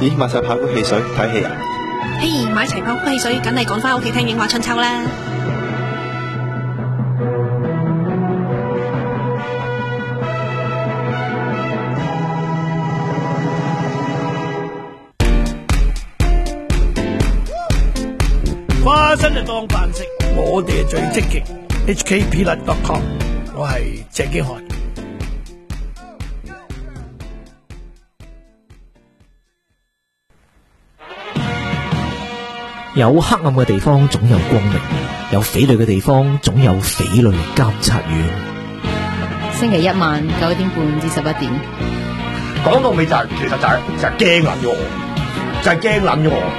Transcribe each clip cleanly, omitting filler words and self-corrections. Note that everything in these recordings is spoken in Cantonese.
咦，買晒爆谷汽水睇戲啊？ 嘿，買齊爆谷汽水，梗係趕返屋企聽影畫春秋啦！ 花生就當飯食，我哋係最積極。HKpeanut.com， 我係鄭經翰。 有黑暗嘅地方總有光明，有匪類嘅地方總有匪類監察院。 星期一晚9點半至11點， 講到尾就係，其實就係驚撚咗我，就係驚撚咗我。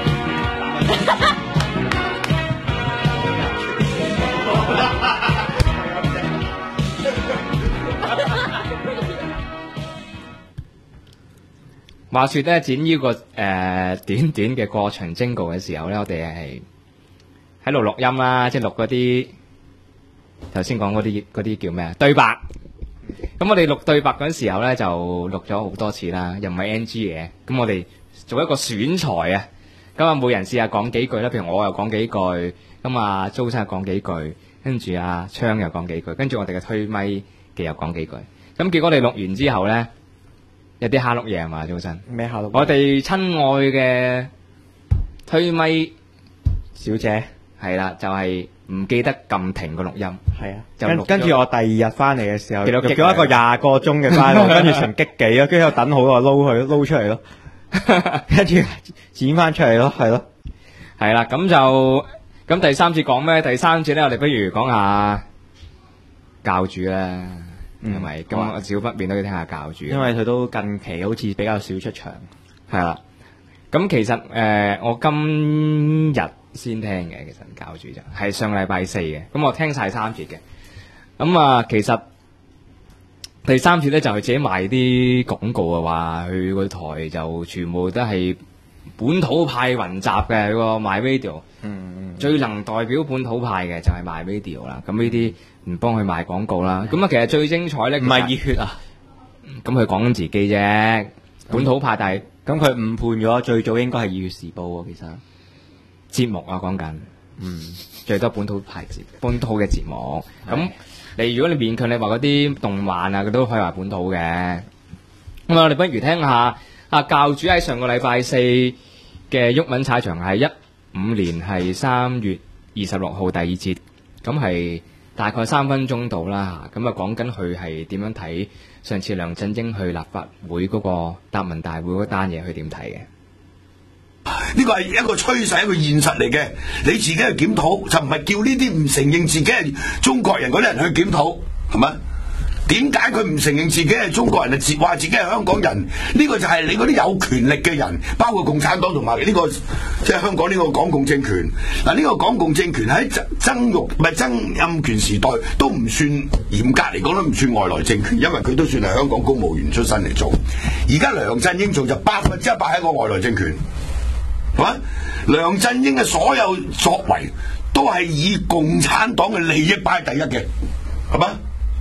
話說咧，剪呢個短短嘅過場徵稿嘅時候咧，我哋係喺度錄音啦，即係錄嗰啲頭先講嗰啲叫咩啊？對白。咁我哋錄對白嗰陣時候咧，就錄咗好多次啦，又唔係 NG 嘅。咁我哋做一個選材啊，咁啊每人試下講幾句啦。譬如我又講幾句，咁啊周生又講幾句，跟住阿昌又講幾句，跟住我哋嘅推咪嘅又講幾句。咁結果我哋錄完之後咧，有啲蝦碌嘢係嘛，早晨。 咩蝦碌？ 我哋親愛嘅推咪小姐係啦，就係唔記得撳停個錄音。 係啊， 就跟住我第二日翻嚟嘅時候， 錄咗一個20個鐘嘅 file， 跟住成激幾咯，跟住我等好耐撈出嚟咯，跟住剪翻出嚟咯，係咯， 係啦，咁第三節講咩？第三節咧，我哋不如講下教主啦。係咪？咁我少不免都要聽下教主， 因為佢都近期好似比較少出場。 係啦，咁其實我今日先聽嘅，其實教主就係上禮拜4嘅，咁我聽晒3節嘅。咁啊，其實第3節咧就係自己賣啲廣告啊，話佢個台就全部都係本土派雲集嘅個 MyRadio。最能代表本土派嘅就係 MyRadio 啦。咁呢啲唔幫佢賣廣告啦。咁啊，其實最精彩咧， 唔係熱血啊。 咁佢講緊自己啫，本土派，但係咁佢誤判咗，最早應該係《2月時報》喎。其實節目啊講緊，最多本土派本土嘅節目。咁如果你勉強你話嗰啲動漫啊，佢都可以話本土嘅。咁我哋不如聽下教主喺上個禮拜4嘅毓民踩場係15年係3月26號第2節，咁係大概3分鐘到啦。咁啊講緊佢係點樣睇上次梁振英去立法會嗰個答問大會嗰單嘢，佢點睇嘅？ 呢個係一個趨勢，一個現實嚟嘅。你自己去檢討，就唔係叫呢啲唔承認自己係中國人嗰啲人去檢討，係咪？點解佢唔承認自己係中國人，話自己係香港人？呢個就係你嗰啲有權力嘅人，包括共產黨同埋呢個即係香港呢個港共政權。嗱，呢個港共政權喺曾蔭權時代都唔算，嚴格嚟講都唔算外來政權，因為佢都算係香港公務員出身嚟做。而家梁振英做就100%係一個外來政權，係嘛？梁振英嘅所有作為都係以共產黨嘅利益擺第一嘅，係嘛？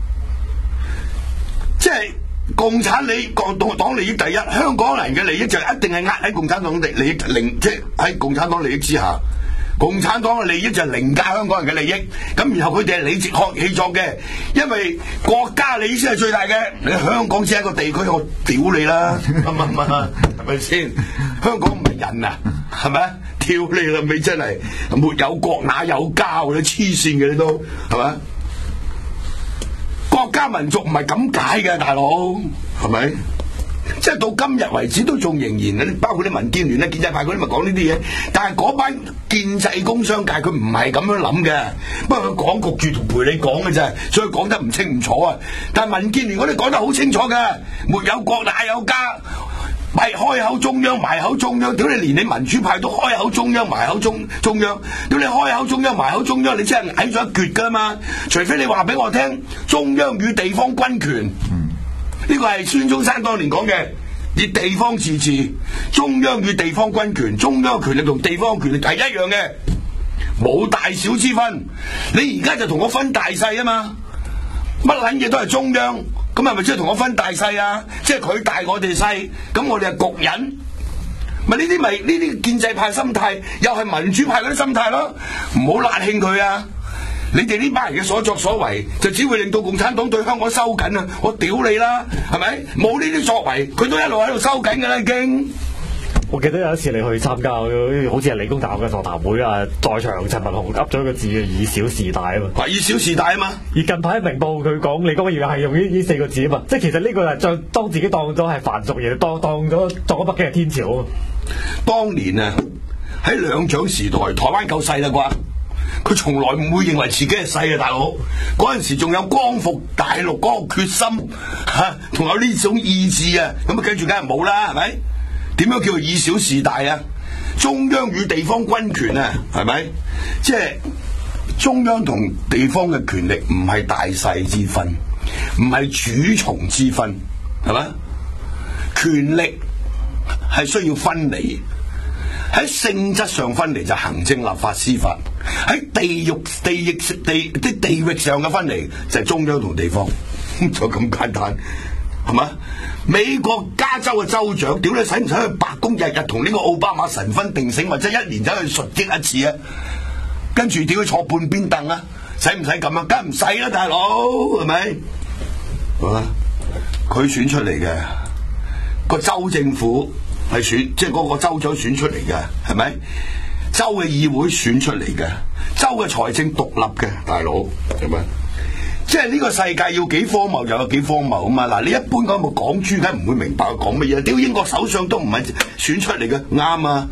即係共產黨利益第一，香港人嘅利益就一定係壓喺共產黨利益即係喺共產黨利益之下。共產黨嘅利益就係凌駕香港人嘅利益，咁然後佢哋係理直氣壯嘅，因為國家利益先係最大嘅。你香港只係一個地區，我屌你啦，係咪先？香港唔係人啊，係咪？屌你啦，咪真係沒有國哪有家，你黐線嘅你都係咪？國家民族唔係咁解嘅，大佬係咪？即係到今日為止都仲仍然，包括啲民建聯咧、建制派嗰啲咪講呢啲嘢，但係嗰班建制工商界佢唔係咁樣諗嘅，不過佢講焗住同陪你講嘅啫，所以講得唔清唔楚啊！但係民建聯嗰啲講得好清楚嘅，沒有國哪有家，咪開口中央埋口中央，屌你連你民主派都開口中央埋口中央，屌你開口中央埋口中央，你真係矮咗一橛噶嘛？除非你話俾我聽，中央與地方軍權。呢個係孫中山當年講嘅，以地方自治，中央與地方軍權，中央權力同地方權力係一樣嘅，冇大小之分。你而家就同我分大細啊嘛，乜撚嘢都係中央，咁係咪即係同我分大細啊？即係佢大我哋細，咁我哋係局人， 咪呢啲建制派心態，又係民主派嗰啲心態咯，唔好辣興佢啊！你哋呢班人嘅所作所為，就只會令到共產黨對香港收緊啊！我屌你啦，係咪？冇呢啲作為，佢都一路喺度收緊㗎啦，已經。 我記得有一次你去參加，好似係理工大學嘅座談會啊，在場陳文鴻噏咗個字叫以小事大啊嘛。 以小事大啊嘛。而近排明報佢講你嗰個嘢係用呢四個字啊嘛，即係其實呢個係當自己當咗係凡俗嘢，當咗北京係天朝啊。 當年啊，喺兩蔣時代，台灣夠細啦啩？佢從來唔會認為自己係細啊，大佬。嗰陣時仲有光復大陸嗰個決心嚇，同有呢種意志啊，咁啊跟住梗係冇啦，係咪？點樣叫做以小事大啊？中央與地方軍權啊，係咪？即係中央同地方嘅權力唔係大細之分，唔係主從之分，係咪？權力係需要分離，喺性質上分離就行政、立法、司法；喺地域上嘅分離就係中央同地方，就咁簡單，係嘛？美國加州嘅州長，屌你使唔使去白宮日日同呢個奧巴馬神分定性，或者一年走去述職一次啊？跟住屌佢坐半邊凳啊？使唔使咁啊？梗唔使啦，大佬，係咪？好啦，佢選出嚟嘅個州政府係選，即係嗰個州長選出嚟嘅，係咪？州嘅議會選出嚟嘅，州嘅財政獨立嘅，大佬，係咪？即係呢個世界要幾荒謬就有幾荒謬啊嘛！嗱，你一般講冇港豬，梗唔會明白佢講乜嘢。屌英國首相都唔係選出嚟嘅，啱啊！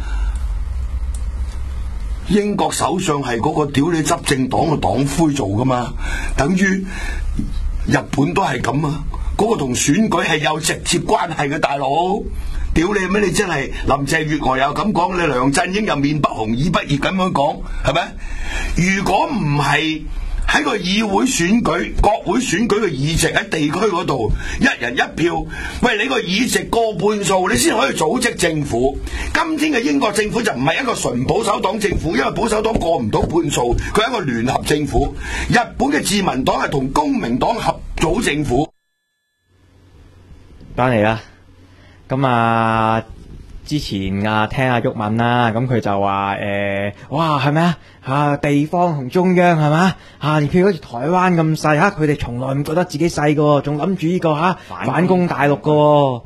英國首相係嗰個屌你執政黨嘅黨魁做噶嘛，等於日本都係咁啊！嗰個同選舉係有直接關係嘅，大佬。屌你咩？你真係林鄭月娥又咁講，你梁振英又面不紅耳不熱咁樣講，係咪？如果唔係喺個議會選舉、國會選舉嘅議席喺地區嗰度，一人一票，喂，你個議席過半數，你先可以組織政府。今天嘅英國政府就唔係一個純保守黨政府，因為保守黨過唔到半數，佢係一個聯合政府。日本嘅自民黨係同公明黨合組政府。 翻嚟啦，咁啊，之前啊聽阿毓民啦，咁佢就話哇係咪啊？地方同中央係嘛？譬如好似台灣咁細嚇，佢哋從來唔覺得自己細個，仲諗住呢個反攻大陸個，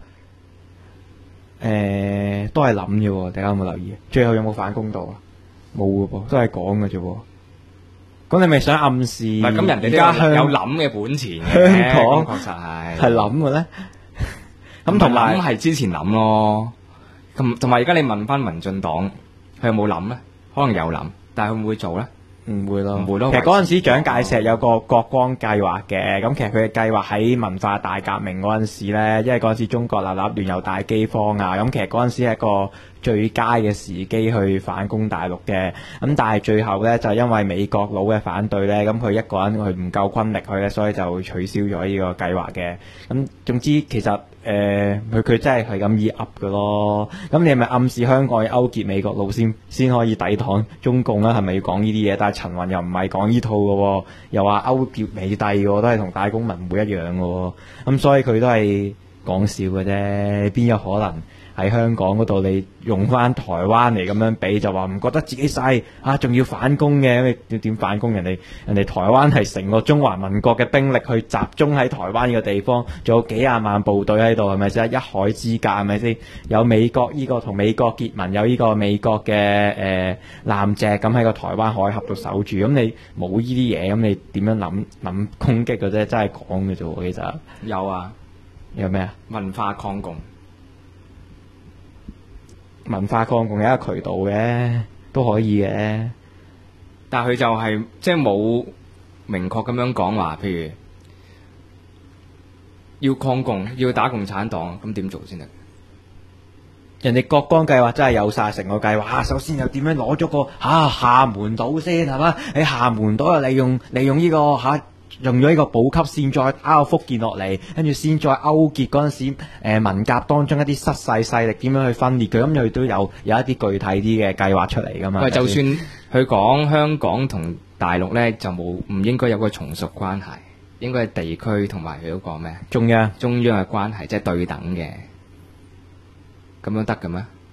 都係諗嘅喎。大家有冇留意？最後有冇反攻到啊？冇嘅噃，都係講嘅啫喎。咁你咪想暗示？唔係，咁人哋都有諗嘅本錢嘅，香港確實係諗嘅咧。咁同埋係之前諗咯。咁同埋而家你問翻民進黨，佢有冇諗咧？可能有諗。但係佢會唔會做咧？唔會咯，唔會咯。其實嗰陣時蔣介石有個國光計劃嘅，咁其實佢嘅計劃喺文化大革命嗰陣時咧，因為嗰陣時中國立亂又大饑荒啊，咁其實嗰陣時係一個最佳嘅時機去反攻大陸嘅，咁但係最後咧就因為美國佬嘅反對咧，咁佢一個人佢唔夠軍力去咧，所以就取消咗呢個計劃嘅。咁總之其實佢真係咁易噏嘅咯。咁你係咪暗示香港要勾結美國佬先可以抵擋中共啦？係咪要講呢啲嘢？但係陳雲又唔係講呢套嘅喎，又話勾結美帝嘅喎，都係同大公民唔會一樣嘅喎。咁所以佢都係講笑嘅啫，邊有可能喺香港嗰度你用翻台灣嚟咁樣比，就話唔覺得自己細仲要反攻嘅？你點反攻？人哋台灣係成個中華民國嘅兵力去集中喺台灣呢個地方，仲有幾廿萬部隊喺度，係咪先？一海之隔係咪先？有美國呢個同美國結盟，有呢個美國嘅艦隻咁喺個台灣海峽度守住，咁你冇呢啲嘢，咁你點樣諗攻擊嘅啫？真係講嘅啫喎，其實有啊，有咩啊？文化抗共。文化抗共有一個渠道嘅，都可以嘅，但係佢就係即係冇明確咁樣講話，譬如要抗共、要打共產黨，咁點做先得？人哋國光計劃真係有晒成個計劃，首先又點樣攞咗個廈門島先係嘛？喺廈門島又利用呢個用咗呢個補給線再打個福建落嚟，跟住先再勾結嗰陣時文革當中一啲失勢勢力點樣去分裂佢，咁佢都有一啲具體啲嘅計劃出嚟噶嘛。喂，就算佢講香港同大陸咧，就唔應該有個從屬關係，應該係地區同埋佢嗰個咩中央嘅關係，即係對等嘅，咁樣得嘅咩？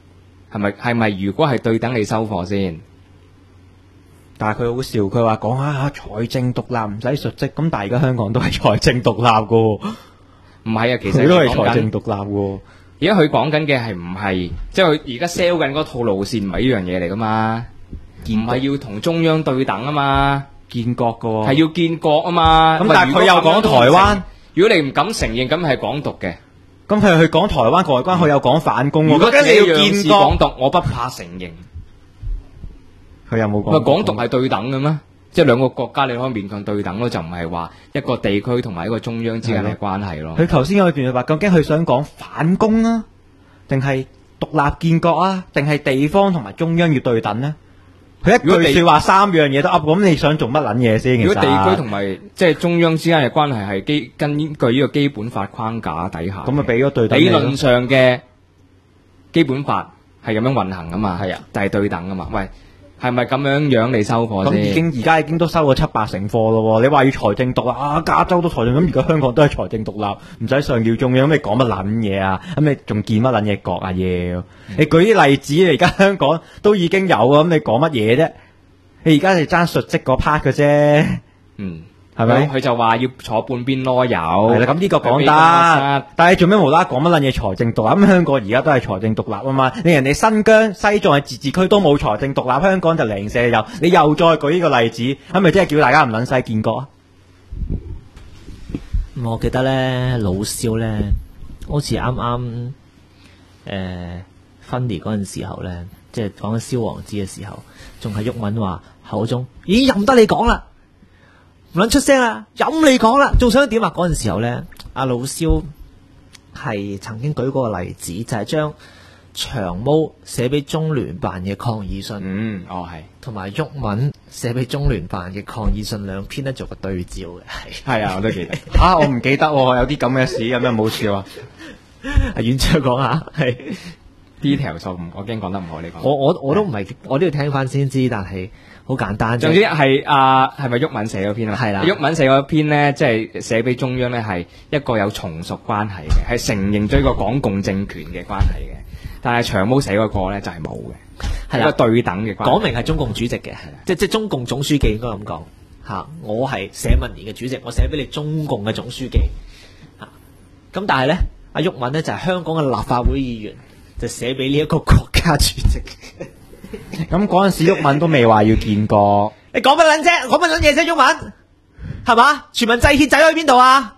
係咪如果係對等你收貨先？ 但係佢好笑，佢話講下財政獨立唔使述職，咁但係而家香港都係財政獨立噶， 唔係啊，其實佢都係財政獨立噶。 而家佢講緊嘅係唔係，即係佢而家 sell 緊嗰套路線唔係呢樣嘢嚟噶嘛？唔係要同中央對等啊嘛， 建國噶， 係要建國啊嘛。 咁但係佢又講台灣， 如果你唔敢承認，咁係港獨嘅。 咁佢去講台灣外關，佢又講反攻。 如果你要建國港獨，我不怕承認。 佢有冇講？ 港獨係對等嘅咩？即係兩個國家你可以勉強對等咯，就唔係話一個地區同埋一個中央之間嘅關係咯。 佢頭先有段就話，究竟佢想講反攻啊，定係獨立建國啊，定係地方同埋中央要對等呢？佢一句說話三樣嘢都噏，咁你想做乜撚嘢先？ 如果地區同埋即係中央之間嘅關係係根據呢個基本法框架底下， 咁咪俾咗對等。 理論上嘅基本法係咁樣運行噶嘛？ 係啊， 就係對等噶嘛？喂。係咪咁樣你收貨先？ 咁而家已經都收咗7-8成貨咯。你話要財政獨立啊，加州都財政，咁而家香港都係財政獨立，唔使上繳中央，咁你講乜撚嘢啊？咁你仲建乜撚嘢國啊？你舉啲例子，你而家香港都已經有啊，咁你講乜嘢啫？你而家係爭述職嗰 part 嘅啫。係咪？ 佢就話要坐半邊囉柚。 係啦，咁呢個講得，但係做咩無啦講乜撚嘢財政獨立？咁香港而家都係財政獨立啊嘛。你人哋新疆、西藏係自治區都冇財政獨立，香港就零舍有。你又再舉呢個例子，係咪真係叫大家唔撚使建國啊？ 我記得咧，老蕭咧，好似啱啱分離嗰陣時候咧，即係講緊蕭王子嘅時候，仲係毓民話口中已經任得你講啦。唔撚出聲啦，任你講啦，仲想點啊？嗰陣時候咧，阿老蕭係曾經舉過個例子，就係將長毛寫俾中聯辦嘅抗議信， 係， 同埋毓民寫俾中聯辦嘅抗議信兩篇咧做個對照嘅， 係啊，我都記得。 我唔記得喎，有啲咁嘅事，有咩冇笑啊？ 阿院長講下，係 detail 數，我驚講得唔好，你講。 我都唔係，我都要聽翻先知，但係。好簡單， 總之係係咪毓民寫嗰篇啊？ 係啦， 毓民寫嗰篇咧，即係寫俾中央咧，係一個有從屬關係嘅，係承認咗一個港共政權嘅關係嘅。但係長毛寫嗰個咧就係冇嘅，係一個對等嘅關係。講明係中共主席嘅，即係中共總書記應該咁講嚇。我係社民連嘅主席，我寫俾你中共嘅總書記嚇。咁但係咧，阿毓民咧就係香港嘅立法會議員，就寫俾呢一個國家主席。 咁嗰陣時毓民都未話要建國， 你講乜撚啫？講乜撚嘢啫？毓民係嘛？全民制憲仔去邊度啊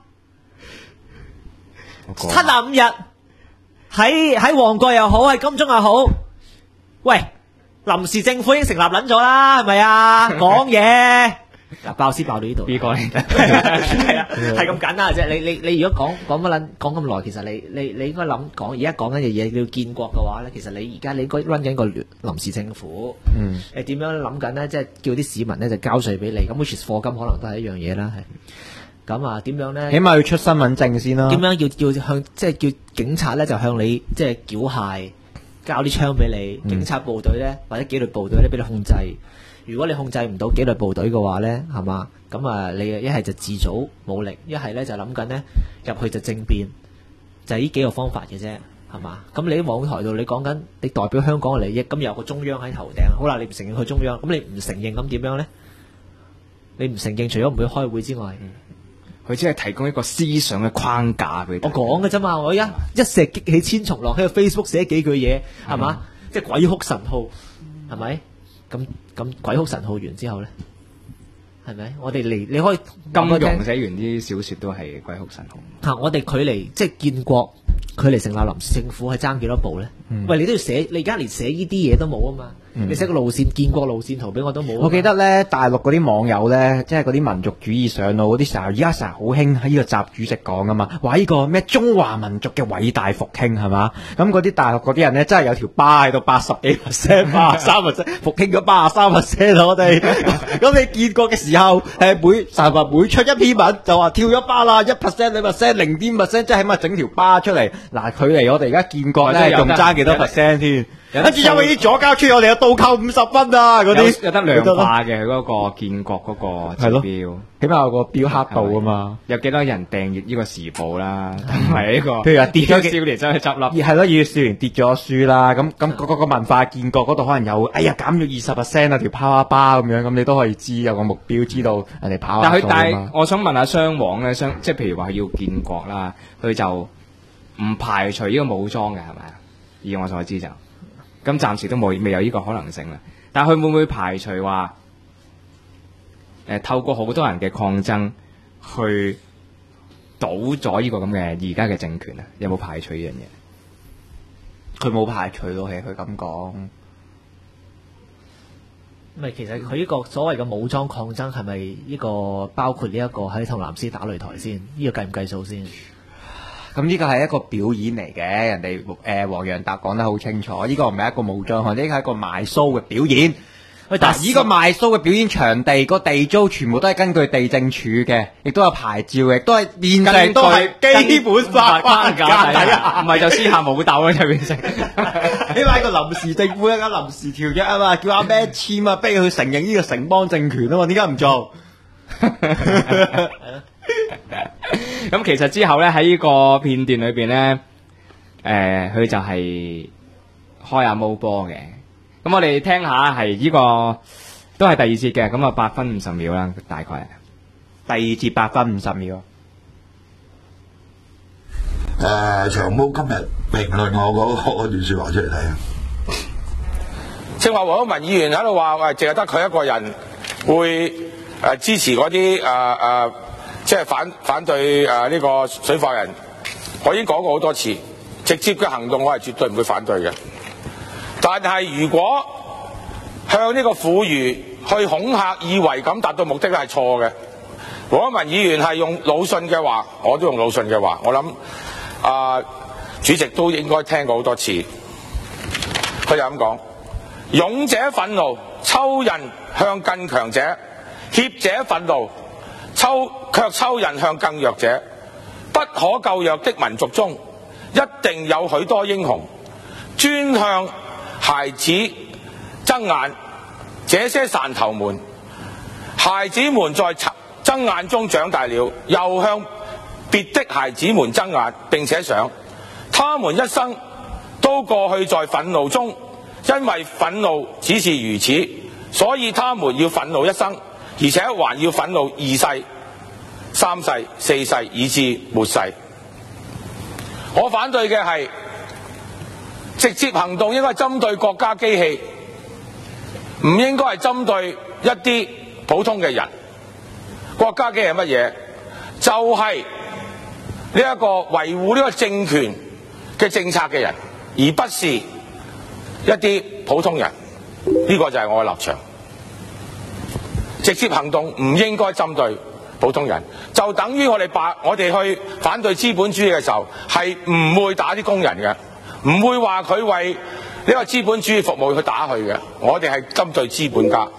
？75日喺旺角又好，喺金鐘又好，喂，臨時政府已經成立撚咗啦，係咪啊？講嘢嗱，爆先爆到呢度， 呢個係啦，係咁簡單嘅啫。你如果講乜撚講咁耐，其實你應該諗講而家講緊嘅嘢，你要建國嘅話咧，其實你而家你應該 run 緊個臨時政府，你點樣諗緊咧？即係叫啲市民咧就交稅俾你，咁 which is 課金可能都係一樣嘢啦，係咁啊？點樣咧？ 起碼要出身份證先啦。 點樣要向即係叫警察咧就向你即係繳械，交啲槍俾你，警察部隊咧或者紀律部隊咧俾你控制。如果你控制唔到紀律部隊嘅話咧，係嘛？咁啊，你一係就自組武力，一係咧就諗緊咧入去就政變，就係呢幾個方法嘅啫，係嘛？咁你喺網台度你講緊你代表香港嘅利益，咁有個中央喺頭頂，好啦，你唔承認佢中央，咁你唔承認咁點樣咧？你唔承認，除咗唔會開會之外， 佢只係提供一個思想嘅框架俾你。 我講嘅啫嘛，我而家一石激起千重浪，喺個 Facebook 寫幾句嘢，係嘛？即係鬼哭神號，係咪？咁鬼哭神號完之後咧，係咪？我哋嚟，你可以金庸寫完啲小說都係鬼哭神號。 我哋距離即係建國，距離成立臨時政府係爭幾多步咧？喂，你都要寫，你而家連寫呢啲嘢都冇啊嘛！你寫個路線建國路線圖俾我都冇。 我記得咧，大陸嗰啲網友咧，即係嗰啲民族主義上路嗰啲時候，而家成日好興喺呢個習主席講噶嘛，話呢個咩中華民族嘅偉大復興係嘛？咁嗰啲大陸嗰啲人咧，真係有條巴喺度80幾%、83%復興咗83%我哋。咁你建國嘅時候，每出一篇文就話跳咗巴啦，1%、2%、0.5%，即係起碼整條巴出嚟。嗱，距離我哋而家建國咧，仲爭幾多%添？ 跟住因為啲左膠出，我哋有倒扣50分啊！嗰啲有得量化嘅佢嗰個建國嗰個指標， 起碼有個標刻度啊嘛。 有幾多人訂閱呢個時報啦？同埋呢個， 譬如話跌咗少年走去執笠， 係咯，要少年跌咗書啦。咁個文化建國嗰度可能有，哎呀減咗20%啊條跑下巴咁樣，咁你都可以知有個目標，知道人哋跑下數啊嘛。 但係我想問下雙黃咧，即係譬如話要建國啦，佢就唔排除呢個武裝嘅係咪啊？以我所知就。咁暫時都未有呢個可能性啦，但係佢會唔會排除話透過好多人嘅抗爭去倒咗呢個咁嘅而家嘅政權啊？有冇排除呢樣嘢？ 佢冇排除到，係佢咁講。 咪其實佢呢個所謂嘅武裝抗爭係咪呢個包括呢一個喺同藍絲打擂台先？呢個計唔計數先？ 咁呢個係一個表演嚟嘅，人哋黃洋達講得好清楚，呢個唔係一個武裝，呢個係一個賣 show 嘅表演。但係呢個賣 show 嘅表演場地個地租全部都係根據地政署嘅，亦都有牌照嘅，都係現正都係基本法框架底下， 唔係就私下武鬥啦，就變成。 起碼一個臨時政府一間臨時條約啊嘛，叫阿咩簽啊，逼佢承認呢個城邦政權啊嘛，點解唔做？ 咁其實之後咧喺呢個片段裏邊咧，佢就係開下毛波嘅。咁我哋聽下係呢個都係第二節嘅，咁啊8分50秒啦，大概。 第二節8分50秒。 長毛今日評論我嗰段說話出嚟睇啊！ 正話黃毓民議員喺度話，喂，淨係得佢一個人會支持嗰啲即係反對呢個水貨人。我已經講過好多次，直接嘅行動我係絕對唔會反對嘅。但係如果向呢個婦孺去恐嚇，以為咁達到目的係錯嘅。黃毓民議員係用魯迅嘅話，我都用魯迅嘅話，我諗主席都應該聽過好多次。佢就咁講：勇者憤怒，抽人向更強者；怯者憤怒，卻抽人向更弱者。不可救藥的民族中，一定有許多英雄，專向孩子睜眼。這些汕頭們，孩子們在睜眼中長大了，又向別的孩子們睜眼，並且想，他們一生都過去在憤怒中，因為憤怒只是如此，所以他們要憤怒一生，而且還要憤怒2世、3世、4世，以至末世。我反對嘅係直接行動應該係針對國家機器，唔應該係針對一啲普通嘅人。國家機器係乜嘢？就係呢一個維護呢個政權嘅政策嘅人，而不是一啲普通人。呢個就係我嘅立場。直接行動唔應該針對普通人，就等於我哋去反對資本主義嘅時候，係唔會打啲工人嘅，唔會話佢為呢個資本主義服務去打佢嘅。我哋係針對資本家。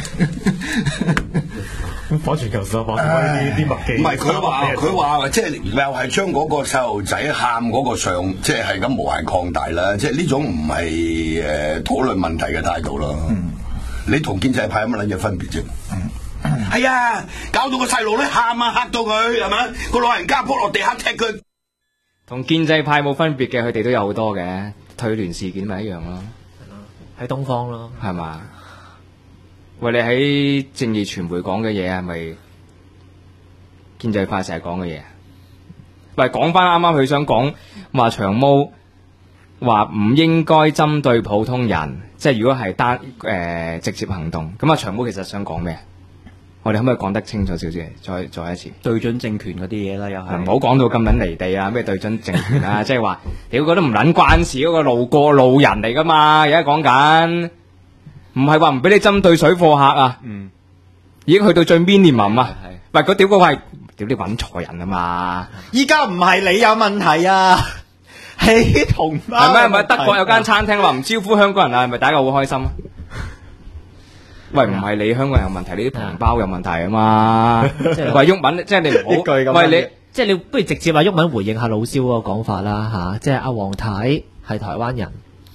反全球化，呢啲麥記。唔係佢話即係又係將嗰個細路仔喊嗰個上，即係咁無限擴大啦。即係呢種唔係討論問題嘅態度咯。你同建制派有乜撚嘢分別啫？係啊，搞到個細路咧喊啊，嚇到佢係咪？個老人家撲落地下踢佢。 同建制派冇分別嘅，佢哋都有好多嘅退聯事件咪一樣咯。 喺東方咯， 係嘛？喂，你喺正義傳媒講嘅嘢係咪建制派成日講嘅嘢？喂，講翻啱啱佢想講話長毛話唔應該針對普通人，即係如果係直接行動，咁啊長毛其實想講咩？我哋可唔可以講得清楚少少？再一次對準政權嗰啲嘢啦，又係唔好講到咁撚離地啊！咩對準政權啊？即係話屌嗰都唔撚關事，嗰個路過路人嚟噶嘛？而家講緊。唔係話唔俾你針對水貨客啊，已經去到最 minimum 啊！喂，嗰屌嗰個係屌你揾錯人啊嘛！ 依家唔係你有問題啊，係同胞係咩？係咪德國有間餐廳話唔招呼香港人啊？係咪大家好開心啊？喂，唔係你香港人有問題，你啲同胞有問題啊嘛！喂，毓民，即係你唔好喂你， 即係你不如直接話毓民回應下老蕭嗰個講法啦嚇，即係阿黃太係台灣人。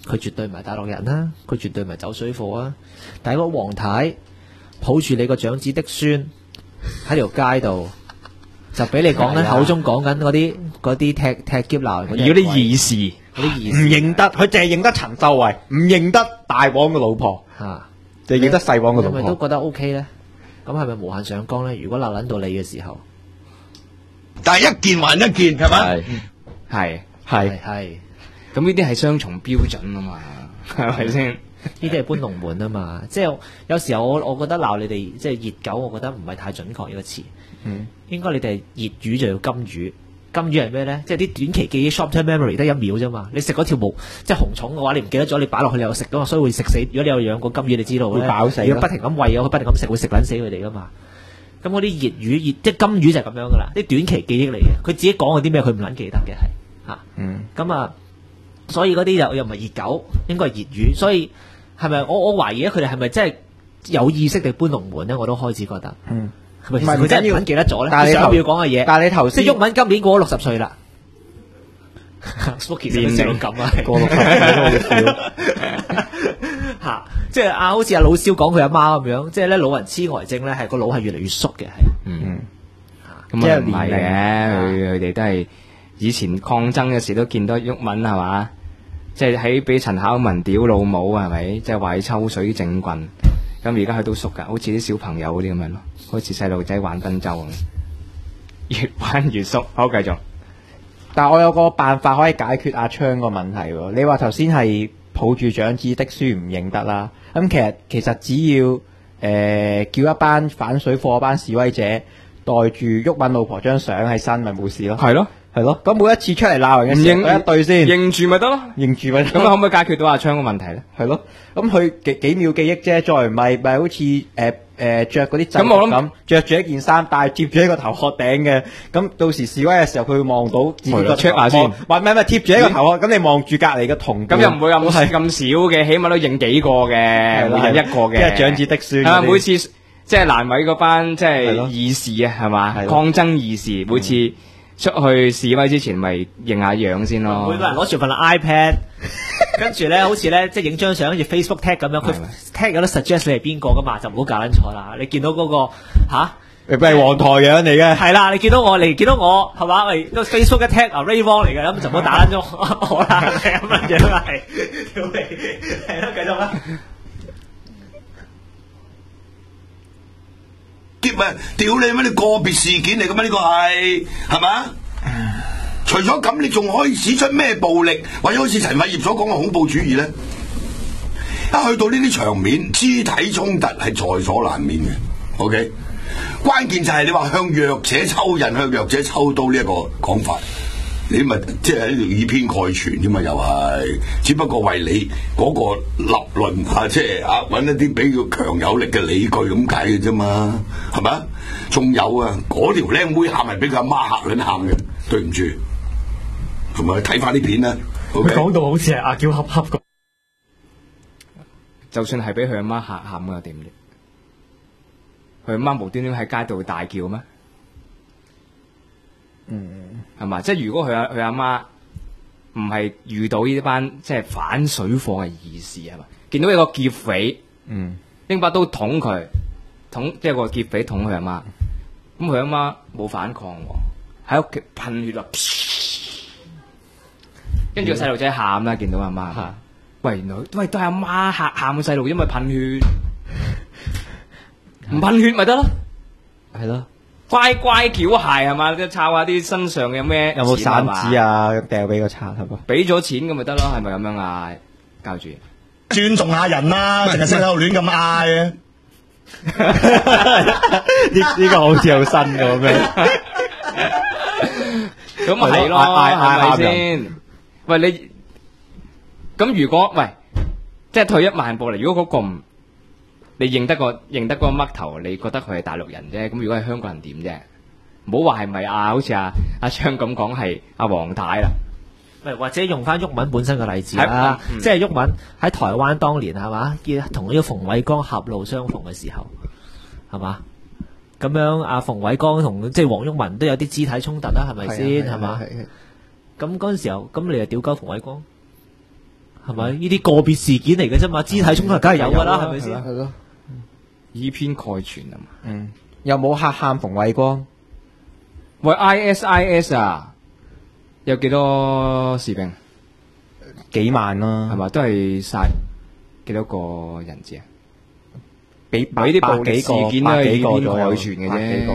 佢絕對唔係大陸人啦，佢絕對唔係走水貨啊！但係個黃太抱住你個長子的孫喺條街度，就俾你講緊口中講緊嗰啲踢劫鬧人嗰啲義士， 嗰啲義唔認得，佢淨係認得陳秀慧，唔認得大王嘅老婆，就認得細王嘅老婆。 係咪都覺得 OK 咧？咁係咪無限上綱咧？如果鬧撚到你嘅時候， 但係一件還一件係咪？ 係。 咁呢啲係雙重標準啊嘛，係咪先？ 呢啲係搬龍門啊嘛，即係有時候我覺得鬧你哋即係熱狗，我覺得唔係太準確呢個詞。應該你哋係熱魚就要金魚。金魚係咩咧？即係啲短期記憶 short term memory 得1秒啫嘛。你食嗰條毛即係紅蟲嘅話，你唔記得咗，你擺落去你又食噶嘛，所以會食死。如果你有養過金魚，你知道會飽死。 如果不停咁餵佢不停咁食，會食撚死佢哋噶嘛。咁嗰啲熱魚即係金魚就係咁樣噶啦，啲短期記憶嚟嘅。佢自己講嗰啲咩，佢唔撚記得嘅係嚇。咁啊，所以嗰啲又唔係熱狗，應該係熱魚。所以係咪我懷疑佢哋係咪真係有意識地搬龍門咧？我都開始覺得。唔係佢真係唔記得咗咧。佢上一秒講嘅嘢， 但係你頭先即係毓民今年過咗60歲啦。Smoky 年齡咁啊， 過60歲都好少嚇，即係好似阿老蕭講佢阿媽咁樣，即係咧老人痴呆症咧係個腦係越嚟越縮嘅，係。 咁啊唔係嘅，佢哋都係以前抗爭嘅時都見到毓民係嘛，即係喺俾陳巧文屌老母係咪？即係話佢抽水整棍。咁而家佢都縮㗎，好似啲小朋友嗰啲咁樣咯，好似細路仔玩賓州咁，越玩越縮。好，繼續。 但係我有個辦法可以解決阿昌個問題喎。你話頭先係抱住長子的孫唔認得啦，咁其實只要叫一班反水貨班示威者袋住毓民老婆張相喺身，咪冇事咯。 係咯。 咁每一次出嚟鬧人嘅時候，一對先認住咪得咯，咁可唔可以解決到阿昌個問題咧？ 係咯，咁佢幾秒記憶啫，再唔係咪好似着嗰啲制服咁，着住一件衫，但係貼住喺個頭殼頂嘅，咁到時示威嘅時候，佢會望到自己個 check 下先，唔係貼住喺個頭殼，咁你望住隔離嘅同伴， 咁又唔會咁少嘅，起碼都認幾個嘅，每人一個嘅， 即係長子的孫。 係每次即係難為嗰班即係義士啊，係嘛？抗爭義士每次出去示威之前，咪認下樣先咯。 每個人攞住份 iPad， 跟住咧，好似咧，即係影張相，跟住 Facebook tag 咁樣，佢 tag 有得 suggest 你係邊個噶嘛，就唔好搞撚錯啦。你見到嗰個你係黃台樣嚟嘅， 係啦，你見到我係嘛？喂，個 Facebook 一 tag Ray Wong 嚟嘅，咁就唔好打撚咗我啦，咁樣係，屌你，係咯，繼續啦。 劫啊！屌你乜？你個別事件嚟噶嘛？呢個係嘛？除咗咁，你仲可以使出咩暴力，或者好似陳偉業所講嘅恐怖主義咧？一去到呢啲場面，肢體衝突係在所難免嘅。OK， 關鍵就係你話向弱者抽人，向弱者抽刀呢一個講法，你咪即係喺度以偏概全啫嘛，又係，只不過為你嗰個立論啊，即係揾一啲比較強有力嘅理據咁解嘅啫嘛，係咪？仲有啊，嗰條靚妹喊係俾佢阿媽嚇撚喊嘅，對唔住，同埋睇翻啲片啦。 佢講到好似係阿嬌恰恰咁， 就算係俾佢阿媽嚇喊又點啫？佢阿媽無端端喺街度大叫咩？係嘛？即係如果佢阿媽唔係遇到呢班即係反水貨嘅義士係嘛？見到一個劫匪，拎把刀捅佢，即係個劫匪捅佢阿媽，咁佢阿媽冇反抗喎，喺屋企噴血啦，跟住個細路仔喊啦，見到阿媽，喂，原來都係阿媽嚇喊個細路，因為噴血，唔噴血咪得咯， 係咯。 乖乖繳械係嘛？即係抄下啲身上有咩？ 有冇散紙啊？掉俾個賊係嘛？ 俾咗錢咁咪得咯？係咪咁樣啊？教主尊重下人啦，淨係識喺度亂咁嗌啊！ 呢個好似好新嘅咁樣。 咁咪係咯，係咪先？喂你咁如果喂即係退一萬步嚟，如果嗰個唔你認得個嘜頭，你覺得佢係大陸人啫。咁如果係香港人點啫？唔好話係咪好似阿昌咁講係阿黃太啦。 或者用翻毓民本身嘅例子啦，即係毓民喺台灣當年係嘛，同呢個馮煒光狹路相逢嘅時候係嘛？咁樣阿馮煒光同即係黃毓民都有啲肢體衝突啦，係咪先係嘛？咁嗰陣時候，咁你又屌鳩馮煒光係咪？呢啲個別事件嚟嘅啫嘛，肢體衝突梗係有㗎啦，係咪先？ 係咯， 以偏概全啊嘛。 有冇客喊馮偉光？ 喂 ，ISIS 啊，有幾多士兵？ 幾萬啦， 係咪都係殺幾多個人質啊？ 俾啲暴力事件都係以偏概全嘅啫。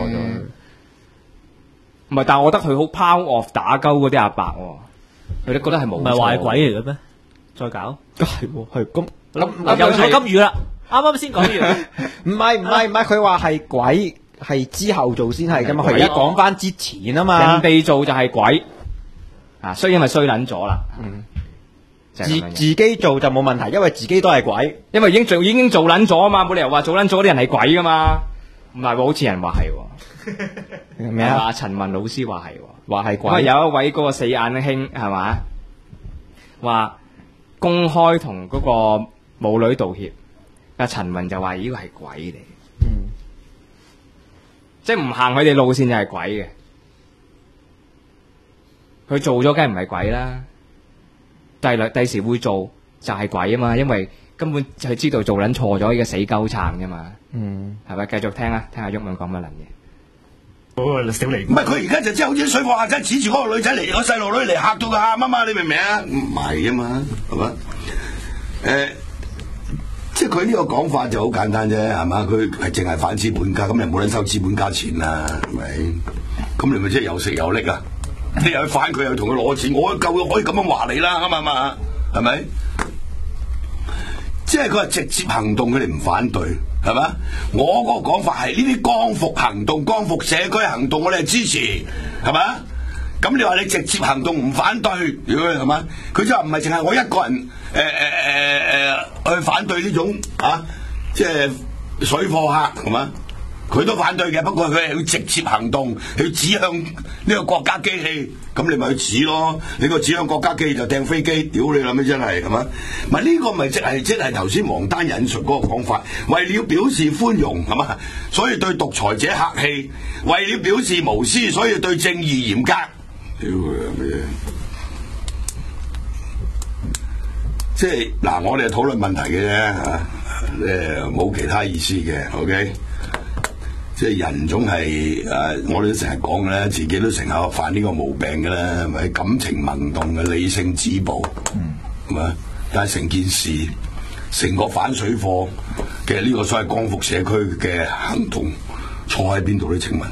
唔係，但係我覺得佢好 power off 打鳩嗰啲阿伯，佢哋覺得係冇錯。 唔係話係鬼嚟嘅咩？再搞， 係咁又錯金魚啦！啱啱先講完， 唔係，佢話係鬼，係之後做先係噶嘛。佢而家講翻之前啊嘛， 人哋做就係鬼啊，因為衰撚咗啦。 自己做就冇問題，因為自己都係鬼， 因為已經做撚咗啊嘛，冇理由話做撚咗啲人係鬼噶嘛。唔係喎，好似人話係咩啊？陳雲老師話係鬼。有一位嗰個四眼兄係嘛，話公開同嗰個母女道歉，阿陳雲就話呢個係鬼嚟，即係唔行佢哋路線就係鬼嘅。佢做咗梗係唔係鬼啦，第時會做就係鬼啊嘛，因為根本就知道做撚錯咗，依個死鳩撐噶嘛。係咪？繼續聽啊，聽下毓民講乜撚嘢。 小尼唔係佢而家就真係好似水貨客仔指住嗰個女仔嚟，個細路女嚟嚇到佢喊啊嘛，你明唔明啊？唔係啊嘛，係嘛？即係佢呢個講法就好簡單啫，係嘛？佢係淨係反資本家，咁又冇撚收資本家錢啦，係咪？咁你咪即係有食有拎啊？你又去反佢，又同佢攞錢，我夠可以咁樣話你啦，啱唔啱啊？係咪？即係佢係直接行動，佢哋唔反對，係嘛？我嗰個講法係呢啲光復行動、光復社區行動，我哋係支持，係嘛？咁你話你直接行動唔反對，如果係嘛？佢就話唔係淨係我一個人去反對呢種即係水貨客，係嘛？佢都反對嘅，不過佢係要直接行動，去指向呢個國家機器，咁你咪去指咯。你個指向國家機器就掟飛機，屌你諗咩真係，係嘛？咪呢個咪即係頭先王丹引述嗰個講法，為了表示寬容，係嘛？所以對獨裁者客氣，為了表示無私，所以對正義嚴格。屌佢咩？即係嗱，我哋係討論問題嘅啫嚇，冇其他意思嘅 ，OK。即係人總係我哋都成日講嘅咧，自己都成日犯呢個毛病嘅啦，係咪？感情萌動嘅理性止步，係咪？但係成件事，成個反水貨嘅呢個所謂光復社區嘅行動，錯喺邊度咧？請問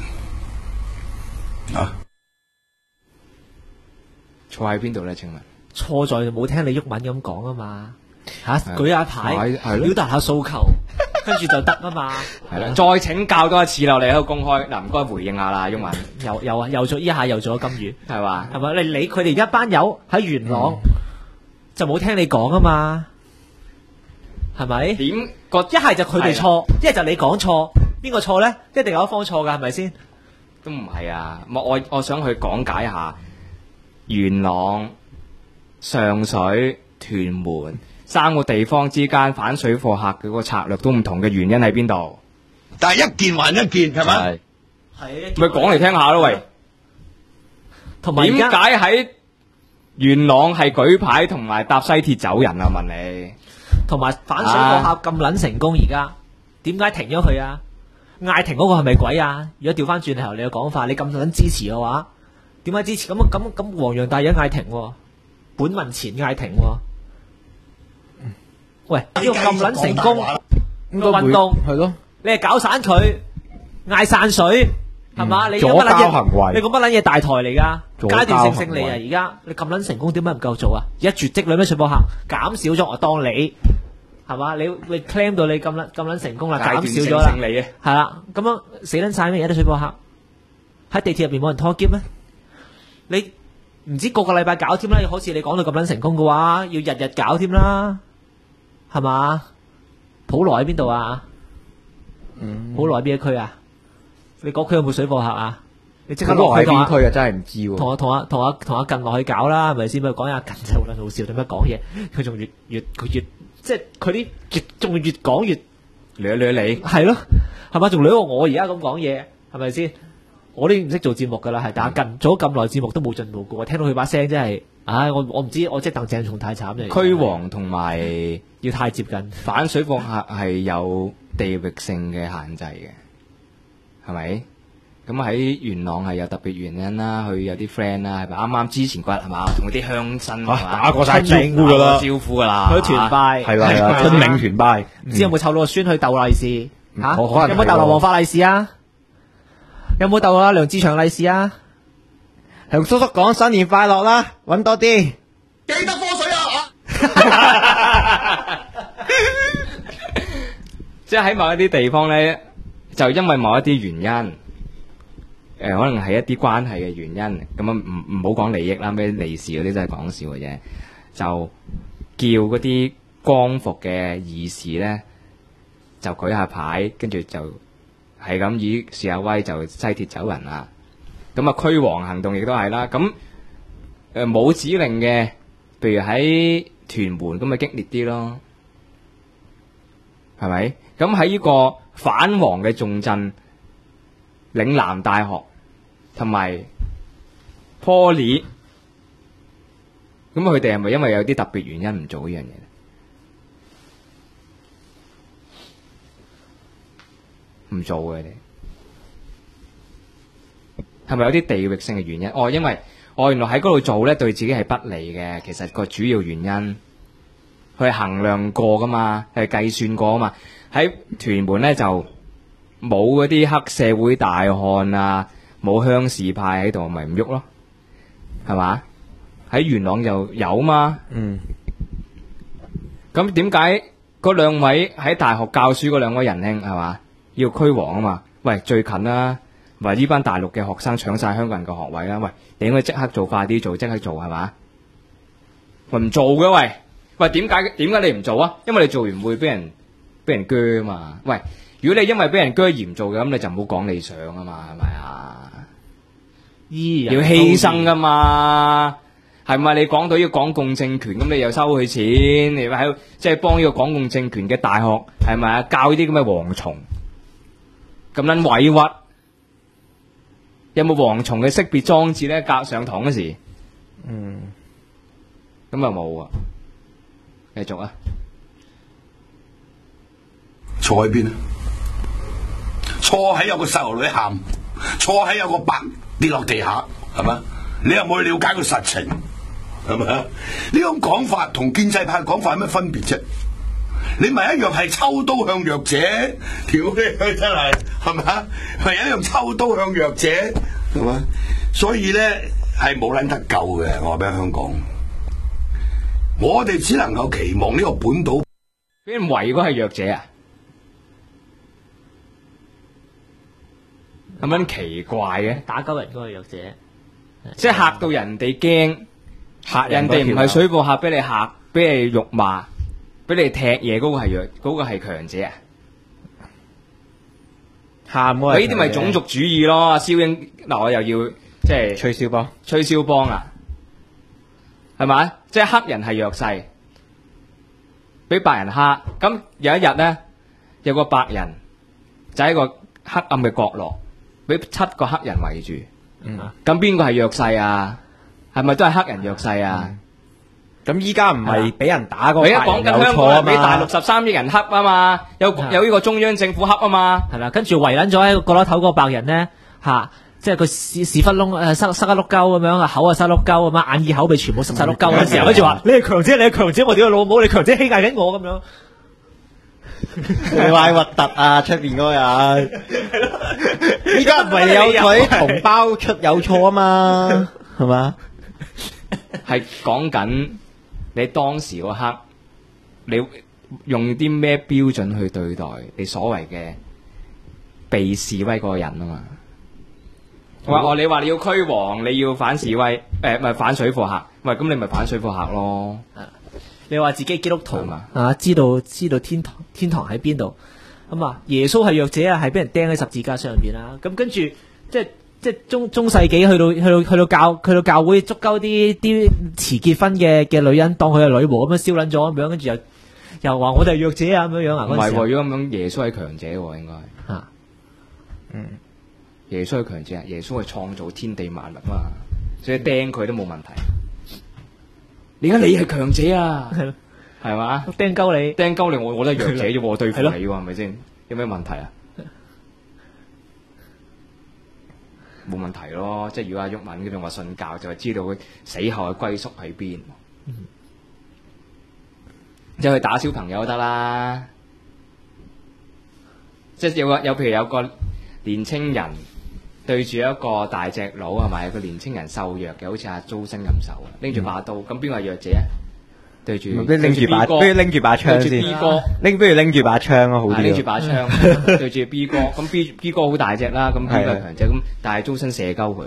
錯喺邊度咧？請問錯在冇聽你毓民咁講啊嘛，舉下牌，表達下訴求。跟住就得啊嘛， 係啦，再請教多一次啦，我哋喺度公開嗱，唔該回應下啦，毓民， 又做依下又做咗金魚， 係嘛？ 係咪？你理佢哋一班友喺元朗就冇聽你講啊嘛，係咪？ 點一係就佢哋錯，一係就你講錯，邊個錯咧？一定有一方錯噶，係咪先？ 都唔係啊，我想去講解下元朗、上水、屯門3個地方之間反水貨客嘅嗰個策略都唔同嘅原因喺邊度？ 但係一件還一件，係咪？ 係咪講嚟聽下咯，喂！ 同埋點解喺元朗係舉牌同埋搭西鐵走人啊？問你， 同埋反水貨客咁撚成功，而家點解停咗佢啊？嗌停嗰個係咪鬼啊？如果調翻轉頭你嘅講法，你咁撚支持嘅話，點解支持？咁黃洋達人嗌停，本文前嗌停。喂，呢個咁撚成功個運動係咯， 你係搞散佢，嗌散水係嘛？你左膠行為， 你個乜撚嘢大台嚟㗎？階段性勝利啊！ 而家你咁撚成功，點解唔夠做啊？而家絕跡兩咩水貨客減少咗，我當你係嘛？你 claim 到你咁撚成功啦，減少咗啦，係啦，咁樣死撚晒咩嘢啲水貨客喺地鐵入邊冇人拖喼咩？你唔知個禮拜搞添啦，好似你講到咁撚成功嘅話，要日日搞添啦。係嘛？普羅喺邊度啊？普羅喺邊一區啊？你嗰區有冇水貨客啊？你即刻落去邊區啊？真係唔知喎。同阿近落去搞啦，係咪先？咪講下近就好撚好笑，點解講嘢？佢仲越即係佢啲仲越講越捋你係咯，係嘛？仲捋過我而家咁講嘢，係咪先？我都唔識做節目噶啦，係但係近做咗咁耐節目都冇進步過，聽到佢把聲真係唉，我唔知，我即係鄧鄭松太慘啫。 驅蝗同埋要太接近， 反水貨客係有地域性嘅限制嘅，係咪？咁喺元朗係有特別原因啦，佢有啲 friend 啦，係咪？啱啱之前嗰日係嘛，同嗰啲鄉親打過晒招呼噶啦， 招呼噶啦， 佢團拜係啦，春茗團拜， 唔知有冇湊到個孫去逗利是嚇？ 可能有冇逗劉皇發利是啊？有冇逗啊梁志祥利是啊？ 同叔叔講新年快樂啦，揾多啲， 記得科水啊！ 即係喺某一啲地方咧，就因為某一啲原因，可能係一啲關係嘅原因，咁樣唔好講利益啦，咩利是嗰啲真係講笑嘅啫，就叫嗰啲光復嘅義士咧，就舉下牌，跟住就係咁以示下威，就西鐵走人啦。咁啊，驅蝗行動亦都係啦。咁冇指令嘅，譬如喺屯門咁咪激烈啲咯，係咪？咁喺呢個反蝗嘅重鎮嶺南大學同埋 Poly， 咁佢哋係咪因為有啲特別原因唔做呢樣嘢？唔做嘅，佢哋係咪有啲地域性嘅原因？因為原來喺嗰度做咧，對自己係不利嘅。其實個主要原因，佢係衡量過噶嘛，係計算過啊嘛。喺屯門咧就冇嗰啲黑社會大漢啊，冇鄉事派喺度，咪唔喐咯，係嘛？喺元朗就有嘛。咁點解嗰兩位喺大學教書嗰兩位仁兄係嘛要驅蝗啊嘛？喂，最近啦。話呢班大陸嘅學生搶晒香港人嘅學位啦，喂，你應該即刻做，快啲做，即刻做係嘛？喂，唔做嘅喂，點解你唔做啊？因為你做完會俾人鋸啊嘛。喂，如果你因為俾人鋸而唔做嘅，咁你就唔好講理想啊嘛，係咪啊？要犧牲噶嘛，係咪？你講到呢個港共政權，咁你又收佢錢，你喺即係幫呢個港共政權嘅大學係咪啊？教呢啲咁嘅蝗蟲咁撚委屈。有冇蝗蟲嘅識別裝置咧？教上堂嗰時，咁啊冇啊，繼續啊！ 錯喺邊啊？錯喺有個細路女喊，錯喺有個白跌落地下，係嘛？你有冇去了解個實情？係咪啊？呢種講法同建制派講法有咩分別啫？你咪一樣係抽刀向弱者，屌你真係，係咪啊？係一樣抽刀向弱者，係嘛？所以咧係冇撚得救嘅，我話俾香港，我哋只能夠期望呢個本島俾人圍嗰係弱者啊，咁樣奇怪嘅， 打鳩人嗰個弱者， 即係嚇到人哋驚，嚇人哋唔係水貨客，俾你嚇，俾你辱罵。俾你踢嘢嗰個係弱，嗰個係強者啊！喊喎，呢啲咪種族主義咯？蕭英嗱，我又要即係吹蕭邦啊，係咪？即係黑人係弱勢，俾白人蝦。咁有一日咧，有個白人就喺個黑暗嘅角落，俾7個黑人圍住。咁邊個係弱勢啊？係咪都係黑人弱勢啊？ 咁依家唔係俾人打個白人有錯啊嘛？ 你而家講緊香港人俾大陸13億人恰啊嘛，有呢個中央政府恰啊嘛， 係啦，跟住圍撚咗喺個角落頭嗰個白人咧即係佢屎忽窿塞一碌鳩咁樣，口啊塞碌鳩咁樣，眼耳口鼻全部塞晒碌鳩嘅時候，跟住話你係強者，你係強者，我屌你老母，你強者欺壓緊我咁樣。 你話核突啊！出邊嗰個人，依家唔係有佢同胞有錯啊嘛，係嘛？ 係講緊。你當時嗰刻，你用啲咩標準去對待你所謂嘅被示威嗰個人啊嘛？你話你要驅蝗，你要反示威，咪反水貨客，喂，咁你咪反水貨客咯。 你話自己基督徒嘛？知道天堂喺邊度？咁啊，耶穌係弱者啊，係俾人釘喺十字架上邊啦。咁跟住即係中世紀去到教會捉鳩啲遲結婚嘅女人當佢係女巫咁樣燒撚咗咁樣，跟住又話我哋係弱者啊咁樣啊。 唔係喎，如果咁樣，耶穌係強者喎，應該耶穌係強者，耶穌係創造天地萬物嘛，所以釘佢都冇問題。 你而家你係強者啊，係嘛？ 釘鳩你， 釘鳩你，我都係弱者啫喎，我對付你喎，係咪先？有咩問題啊？冇問題咯，即係如果阿毓民嗰邊話信教，就係知道佢死後嘅歸宿喺邊，即係去打小朋友都得啦。即係有譬如有個年青人對住一個大隻佬係咪？有個年青人瘦弱嘅，好似阿周生咁瘦啊，拎住把刀，咁邊個係弱者啊？對住不如拎住把槍先，不如拎住把槍咯，好啲。 拎住把槍對住 B 哥，咁 B 哥好大隻啦，咁 B 哥係強者，咁但係周生射鳩佢，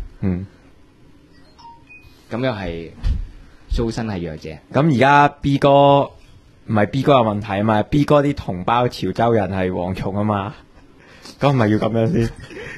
咁又係周生係弱者。 咁而家 B 哥唔係 B 哥有問題啊嘛 ，B 哥啲同胞潮州人係蝗蟲啊嘛，咁係咪要咁樣先？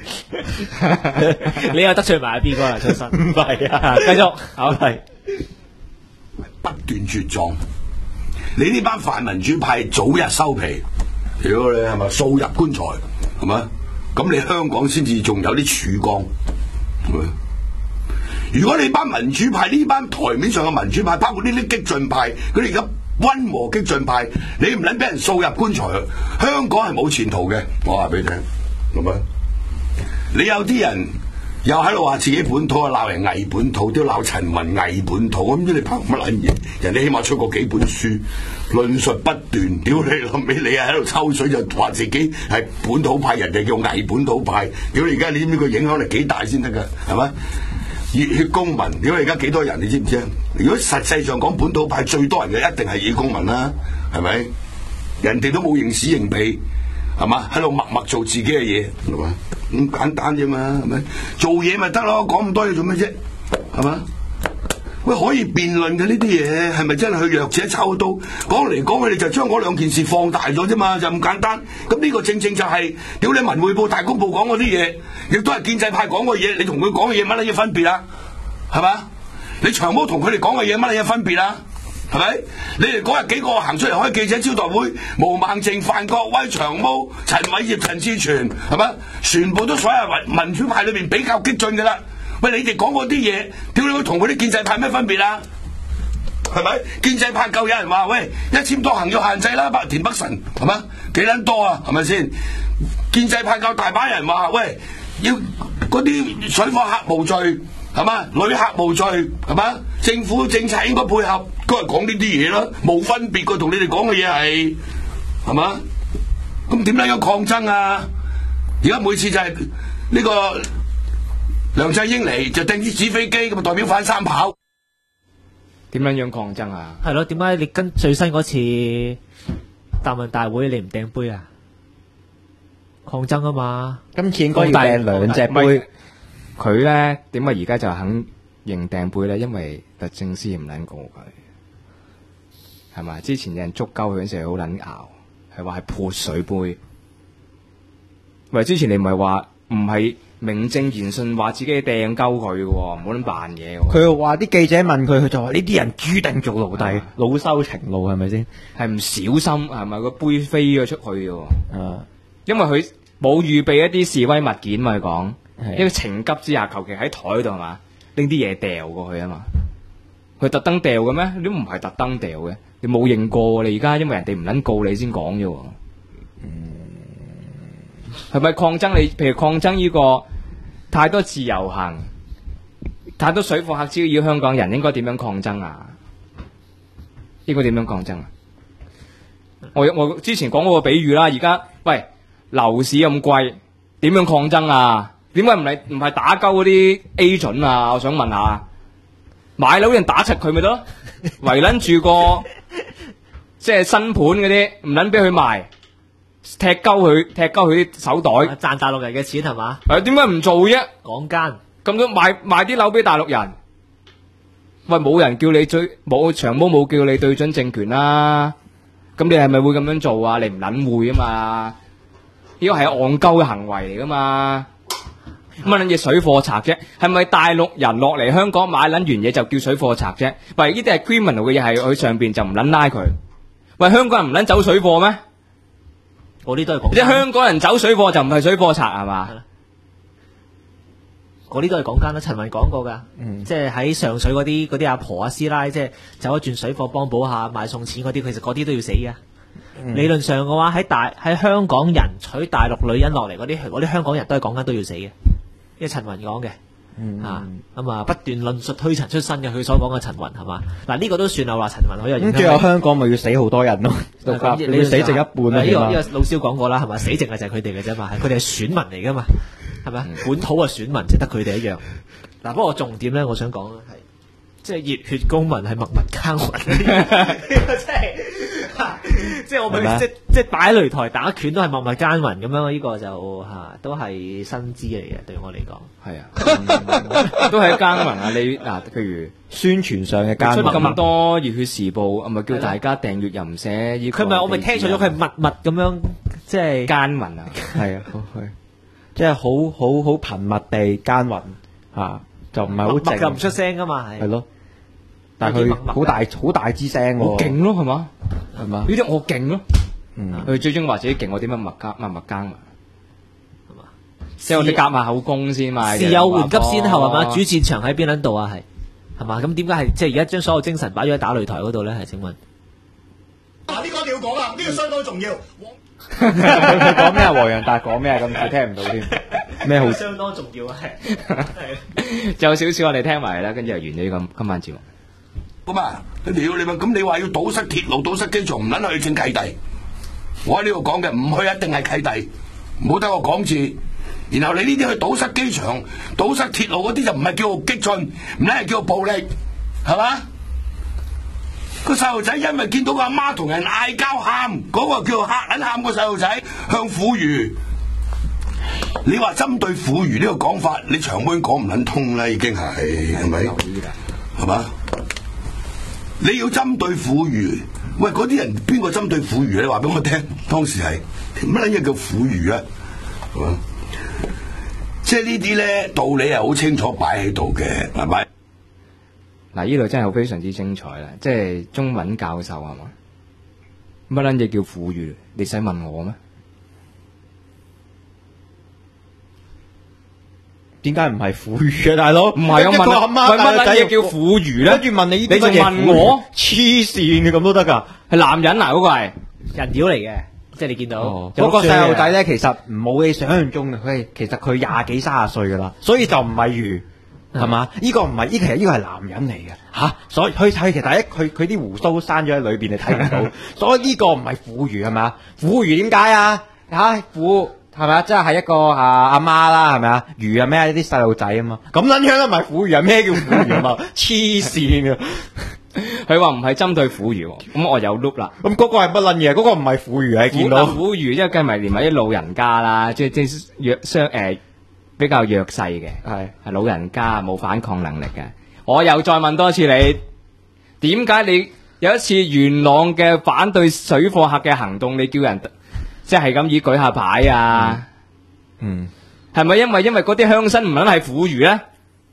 你又得罪埋 B 哥啦，周生。 唔係啊， 繼續，好係。 不斷絕狀，你呢班泛民主派早日收皮，屌你係咪掃入棺材係咪？咁你香港先至仲有啲曙光係咪？如果你班民主派呢班台面上嘅民主派，包括呢啲激進派，佢哋而家溫和激進派，你唔撚俾人掃入棺材，香港係冇前途嘅。我話俾你聽，係咪？你有啲人又喺度話自己本土啊，鬧人偽本土，都鬧陳雲偽本土，咁你憑乜撚嘢？人哋起碼出過幾本書，論述不斷。屌你老味，你係喺度抽水就話自己係本土派，人哋叫偽本土派。屌你而家你知唔知個影響力幾大先得㗎？係咪？熱血公民，屌你而家幾多人？你知唔知啊？如果實際上講本土派最多人嘅一定係熱血公民啦，係咪？人哋都冇認屎認屁，係嘛？喺度默默做自己嘅嘢，係嘛？咁簡單啫嘛，係咪？做嘢咪得咯，講咁多嘢做咩啫？係嘛？喂，可以辯論嘅呢啲嘢，係咪真係去弱者抽刀？講嚟講去，你就將嗰兩件事放大咗啫嘛，就咁簡單。咁呢個正正就係、屌你文匯報、大公報講嗰啲嘢，亦都係建制派講嘅嘢，你同佢講嘅嘢乜嘢分別啊？係嘛？你長毛同佢哋講嘅嘢乜嘢分別啊？係咪？你哋嗰日幾個行出嚟開記者招待會，毛孟靜、范國威、長毛、陳偉業、陳志全，係咪？全部都所有民主派裏邊比較激進嘅啦。喂，你哋講嗰啲嘢，屌你，同嗰啲建制派咩分別啊？係咪？建制派夠有人話，喂，1000多行要限制啦，田北辰係嘛？幾撚多啊？係咪先？建制派夠大把人話，喂，要嗰啲水貨客無罪。係嘛？旅客無罪係嘛？政府政策應該配合，都係講呢啲嘢啦，冇分別嘅，同你哋講嘅嘢係嘛？咁點解要抗爭啊？而家每次就係呢個梁振英嚟就掟啲紙飛機，咁啊代表反三跑。 點樣抗爭啊？ 係咯，點解你跟最新嗰次答問大會你唔掟杯啊？抗爭啊嘛！ 今次應該要掟兩隻杯。 佢咧點解而家就肯認掟杯咧？因為律政司唔撚告佢，係咪？之前有人捉鳩佢嗰陣時好撚拗，係話係潑水杯。喂，之前你唔係話唔係名正言順話自己掟鳩佢嘅喎，唔好撚扮嘢。 佢話啲記者問佢，佢就話呢啲人注定做奴隸，惱羞成怒，係咪先？ 係唔小心係咪個杯飛咗出去嘅？因為佢冇預備一啲示威物件嘛，佢講。一個情急之下，求其喺台度係嘛，拎啲嘢掉過去啊嘛。佢特登掉嘅咩？你都唔係特登掉嘅，你冇認過。你而家因為人哋唔撚告你先講啫。係咪抗爭？你譬如抗爭呢個太多自由行，太多水貨客滋擾香港人，應該點樣抗爭啊？應該點樣抗爭啊？我之前講過個比喻啦，而家喂樓市咁貴，點樣抗爭啊？點解唔係打鳩嗰啲 agent 啊？我想問下，買樓人打柒佢咪得咯？圍撚住個即係新盤嗰啲，唔撚俾佢賣，踢鳩佢啲手袋， 賺大陸人嘅錢係嘛？ 點解唔做啫？ 港奸咁都賣啲樓俾大陸人，喂，冇人叫你冇長毛冇叫你對準政權啦，咁你係咪會咁樣做啊？你唔撚會啊嘛？呢個係戇鳩嘅行為嚟噶嘛？乜撚嘢水貨賊啫？係咪大陸人落嚟香港買撚完嘢就叫水貨賊啫？喂，呢啲係 criminal 嘅嘢，係佢上邊就唔撚拉佢。喂，香港人唔撚走水貨咩？ 嗰啲都係講。 即係香港人走水貨就唔係水貨賊係嘛？ 嗰啲都係講奸啦。陳雲講過㗎，即係喺上水嗰啲阿婆啊師奶，即係走一轉水貨幫補下賣餸錢嗰啲，其實嗰啲都要死嘅。理論上嘅話，喺香港人娶大陸女人落嚟嗰啲香港人都係講緊都要死嘅，因為陳雲講嘅。咁啊不斷論述推陳出新嘅，佢所講嘅陳雲係嘛？嗱呢個都算係話陳雲好有影響力。 咁最後香港咪要死好多人咯，你要死剩一半啦。 呢個老蕭講過啦，係嘛？死剩嘅就係佢哋嘅啫嘛，佢哋係選民嚟噶嘛，係咪？本土嘅選民就得佢哋一樣。嗱，不過重點咧，我想講係即係熱血公民係默默耕耘，即係我咪即係擺擂台打拳都係默默耕耘咁樣，呢個就都係新知嚟嘅，對我嚟講。係啊，都係耕耘啊！你嗱，譬如宣傳上嘅耕耘， 出咁多熱血時報，咪叫大家訂閱又唔寫， 佢咪我咪聽錯咗，佢係默默咁樣即係耕耘啊！ 係啊，即係好頻密地耕耘就唔係好靜， 就唔出聲噶嘛， 係咯。但係佢好大支聲喎， 好勁咯，係嘛？ 係嘛？ 呢啲我勁咯，佢最終話自己勁，我點樣默耕耘係嘛？即係我哋夾埋口供先嘛。 事有緩急先後係嘛？主戰場喺邊撚度啊？係嘛？咁點解係即係而家將所有精神擺咗喺打擂台嗰度咧？係請問？ 呢個一定要講啦，呢個相當重要。 佢講咩啊？黃洋達講咩啊？咁佢聽唔到添。咩好？ 相當重要啊！係。 仲有少少我哋聽埋啦，跟住就完咗呢個今晚節目。 咁啊，屌你咪咁你話要堵塞鐵路、堵塞機場，唔撚去正契弟。我喺呢度講嘅，唔去一定係契弟，唔好得我講字。然後你呢啲去堵塞機場、堵塞鐵路嗰啲就唔係叫做激進，唔係叫做暴力，係嘛？個細路仔因為見到個阿媽同人嗌交喊，嗰個叫做嚇撚喊個細路仔向婦孺。你話針對婦孺呢個講法，你長輩講唔撚通啦，已經係咪？係嘛？你要針對婦孺，喂嗰啲人邊個針對婦孺？你話俾我聽，當時係乜撚嘢叫婦孺啊？係嘛？即係呢啲咧道理係好清楚擺喺度嘅，係咪？ 嗱，呢度真係好非常之精彩啦！即係中文教授係嘛？乜撚嘢叫婦孺？你使問我咩？ 點解唔係婦孺啊，大佬？唔係我問阿媽，乜撚嘢叫婦孺咧？ 跟住問你， 你仲問我？ 黐線嘅咁都得㗎？ 係男人啊，嗰個係人妖嚟嘅，即係你見到嗰個細路仔咧，其實冇你想象中嘅，其實佢廿幾30歲㗎啦，所以就唔係魚。係嘛？呢個唔係，其實呢個係男人嚟嘅吓，所以佢睇其實第一佢啲鬍鬚生咗喺裏邊，你睇唔到，所以呢個唔係婦孺係咪啊？婦孺點解啊？婦係咪啊？即係一個阿媽啦，係咪啊？孺係咩？啲細路仔啊嘛，咁撚樣都唔係婦孺，係咩叫婦孺啊？黐線嘅， 佢話唔係針對婦孺，咁我有 loop 啦。 咁嗰個係乜撚嘢？嗰個唔係婦孺，係見到婦孺，即係計埋連埋啲老人家啦，即係弱傷比較弱勢嘅，係老人家冇反抗能力嘅。我又再問多次你，點解你有一次元朗嘅反對水貨客嘅行動，你叫人即係咁以舉下牌啊？係咪因為嗰啲鄉紳唔撚係婦孺咧？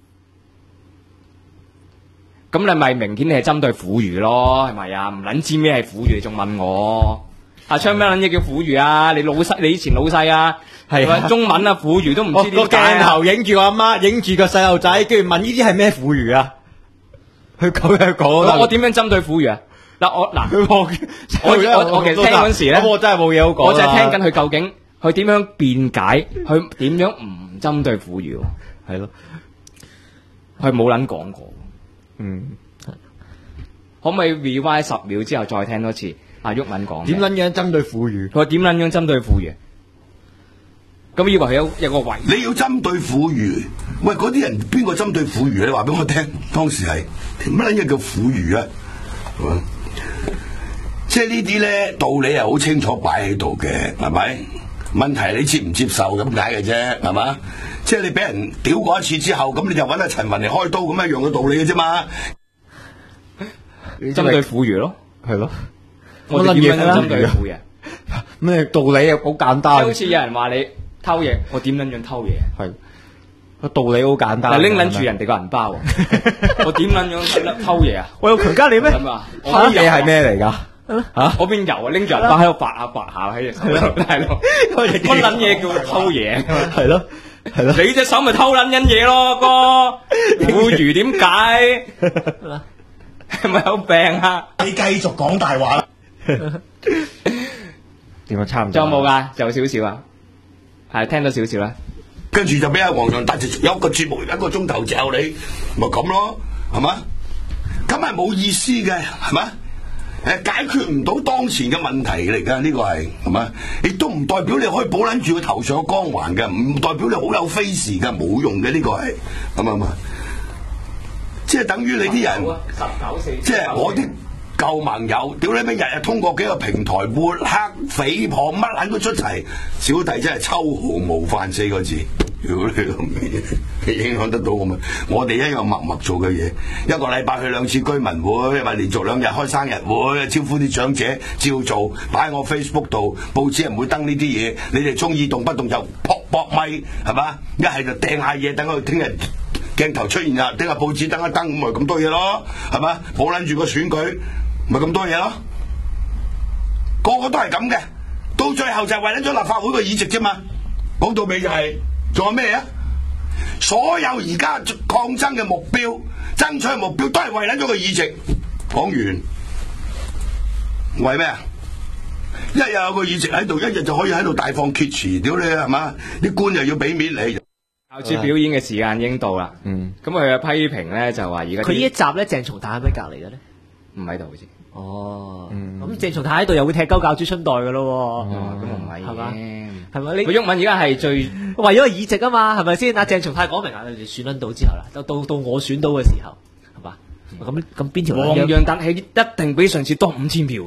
咁你咪明顯你係針對婦孺咯，係咪啊？唔撚知咩係婦孺，你仲問我？阿昌咩撚嘢叫婦孺啊？你以前老細啊？係中文啊，婦孺都唔知點解。 個鏡頭影住阿媽，影住個細路仔，跟住問呢啲係咩婦孺啊？佢講我點樣針對婦孺啊？嗱我其實聽嗰陣時咧， 我真係冇嘢好講。 我就係聽緊佢究竟佢點樣辯解，佢點樣唔針對婦孺？係咯，佢冇撚講過。可唔可以 rewind 10秒之後再聽多次？阿毓民講點撚樣針對婦孺？ 佢話點撚樣針對婦孺？咁以為佢有個位， 你要針對婦孺，喂嗰啲人邊個針對婦孺？你話俾我聽，當時係乜撚嘢叫婦孺啊？係嘛？即係呢啲咧道理係好清楚擺喺度嘅，係咪？問題你接唔接受咁解嘅啫，係嘛？即係你俾人屌過一次之後，咁你就揾阿陳雲嚟開刀，咁一樣嘅道理嘅啫嘛。 針對婦孺咯， 係咯。 我哋點樣針對婦孺？ 咩道理啊？好簡單。 好似有人話你偷嘢，我點撚樣偷嘢？ 係個道理好簡單。 拎撚住人哋個銀包，我點撚樣偷嘢啊？ 我有強姦你咩？ 偷嘢係咩嚟㗎？ 我邊有啊？拎住銀包喺度拔下喺隻手度，係咯。乜撚嘢叫偷嘢？ 係咯。 係咯， 你隻手咪偷撚緊嘢咯，哥。婦孺點解？係咪有病啊？ 你繼續講大話啦。 點啊？差唔多。 仲有冇噶？就少少啊，係聽到少少啦。 跟住就俾阿黃洋達就有一個節目1個鐘頭嚼你，咪咁咯，係嘛？咁係冇意思嘅，係嘛？解決唔到當前嘅問題嚟㗎，呢個係嘛？亦都唔代表你可以保撚住個頭上嘅光環嘅，唔代表你好有 face 㗎，冇用嘅呢個係，咁啊嘛？即係等於你啲人，即係我啲舊盟友，屌你咩日日通過幾個平台抹黑、誹謗，乜撚都出齊，小弟真係秋毫無犯4個字。如果你咁影響得到我咪，我哋一樣默默做嘅嘢，一個禮拜去2次居民會，或連續2日開生日會，招呼啲長者照做，擺喺我 Facebook 度，報紙人唔會登呢啲嘢，你哋中意動不動就撲咪，係嘛？一係就掟下嘢，等佢聽日鏡頭出現啦，聽日報紙登一登，咁咪咁多嘢咯，係嘛？保撚住個選舉，咪咁多嘢咯，個個都係咁嘅，到最後就係為咗立法會個議席啫嘛，講到尾就係、仲有咩啊？所有而家抗爭嘅目標、爭取嘅目標都係為撚咗個議席。講完，為咩啊？一日有個議席喺度，一日就可以喺度大放厥詞，屌你係嘛？啲官又要俾面你。 教主表演嘅時間已經到啦。咁佢嘅批評咧就話而家佢呢一集咧，鄭松泰喺咪隔離嘅咧？ 唔喺度好似。 哦，咁鄭松泰喺度又會踢鳩教主春袋嘅咯喎。 咁唔係係嘛？ 嘅。 係咪？ 佢毓民而家係最為咗個議席啊嘛，係咪先？阿鄭松泰講明啊，你選撚到之後啦，到我選到嘅時候，係嘛？咁邊條？ 黃洋達係一定比上次多5000票，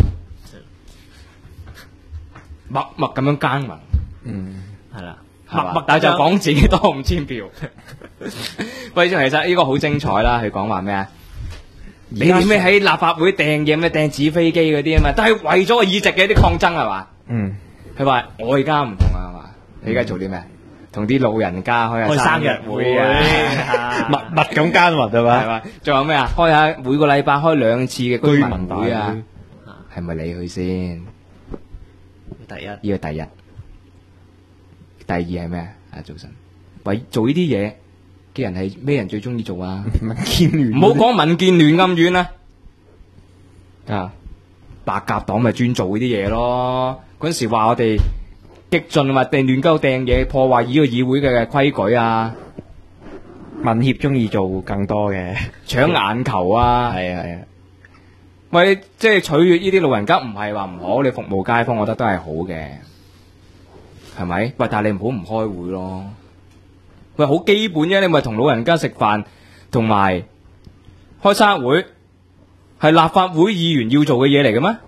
默默咁樣耕耘。 係啦， 默默但係就講自己多5000票。喂，其實呢個好精彩啦！佢講話咩啊？你哋咩喺立法會掟嘢咩掟紙飛機嗰啲啊嘛，都係為咗個議席嘅啲抗爭係嘛？佢話我而家唔同啊嘛，你而家做啲咩？同啲老人家開下生日會啊， 密密咁耕耘係嘛？ 係嘛？仲有咩啊？開下每個禮拜開2次嘅居民會啊，係咪你去先？ 第一， 呢個第一。第二係咩啊？早晨，喂，做呢啲嘢嘅人係咩人最中意做啊？ 民建聯， 唔好講民建聯咁遠啦。 啊， 白鴿黨咪專做呢啲嘢咯。嗰陣時話我哋激進啊，定亂鳩掟嘢，破壞呢個議會嘅規矩啊。 民協中意做更多嘅， 搶眼球啊。 係啊。 喂，即係取悅呢啲老人家，唔係話唔好，你服務街坊，我覺得都係好嘅，係咪？喂，但係你唔好唔開會咯。喂，好基本啫，你咪同老人家食飯，同埋開生日會，係立法會議員要做嘅嘢嚟嘅咩？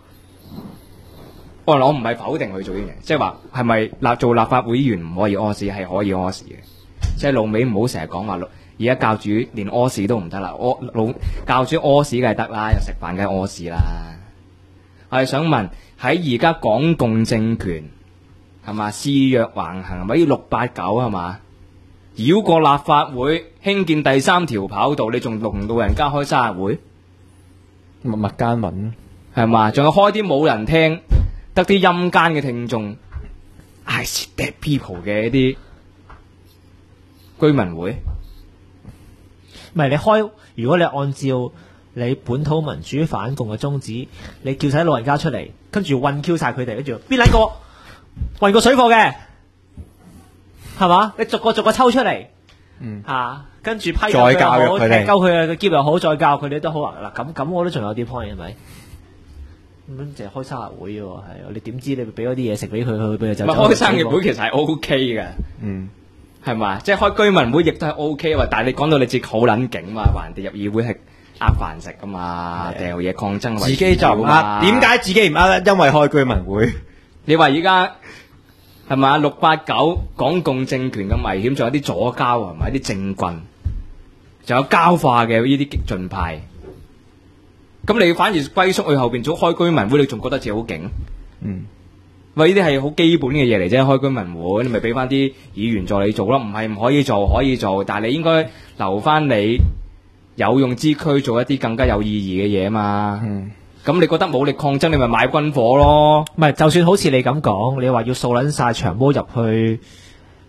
我唔係否定佢做呢樣嘢，即係話係咪做立法會議員唔可以屙屎，係可以屙屎嘅。即係老尾唔好成日講話，而家教主連屙屎都唔得啦，教主屙屎梗係得啦，又食飯梗係屙屎啦。我係想問喺而家港共政權係嘛肆虐橫行，係咪要689係嘛？繞過立法會興建第3條跑道，你仲同老人家開生日會？ 默默耕耘係嘛？仲有開啲冇人聽，得啲陰間嘅聽眾 I see dead people 嘅一啲居民會。 唔係你開，如果你按照你本土民主反共嘅宗旨，你叫晒老人家出嚟，跟住韞 Q 晒佢哋，跟住邊撚個韞過水貨嘅，係嘛？你逐個抽出嚟，跟住批再教育佢哋， 踢鳩佢嘅個篋又好，再教佢哋都好啊！嗱，咁我都仲有啲 point 係咪？咁樣淨係開生日會喎，係你點知你俾嗰啲嘢食俾佢，俾佢就開生日會其實係 O K 嘅，係嘛？即係開居民會亦都係 O K 喎，但係你講到你自己好撚勁嘛，話人哋入議會係飯食噶嘛，掉嘢抗爭為自己就唔呃，點解自己唔呃咧？因為開居民會。 你話而家係嘛689港共政權咁危險，仲有啲左膠係咪？啲政棍，仲有膠化嘅呢啲激進派。咁你反而歸宿去後邊做開居民會，你仲覺得自己好勁？喂，呢啲係好基本嘅嘢嚟啫，開居民會，你咪俾翻啲議員助理做咯，唔係唔可以做，可以做，但係你應該留翻你有用之軀做一啲更加有意義嘅嘢嘛。咁你覺得武力抗爭，你咪買軍火咯。 唔係，就算好似你咁講，你話要掃撚晒長毛入去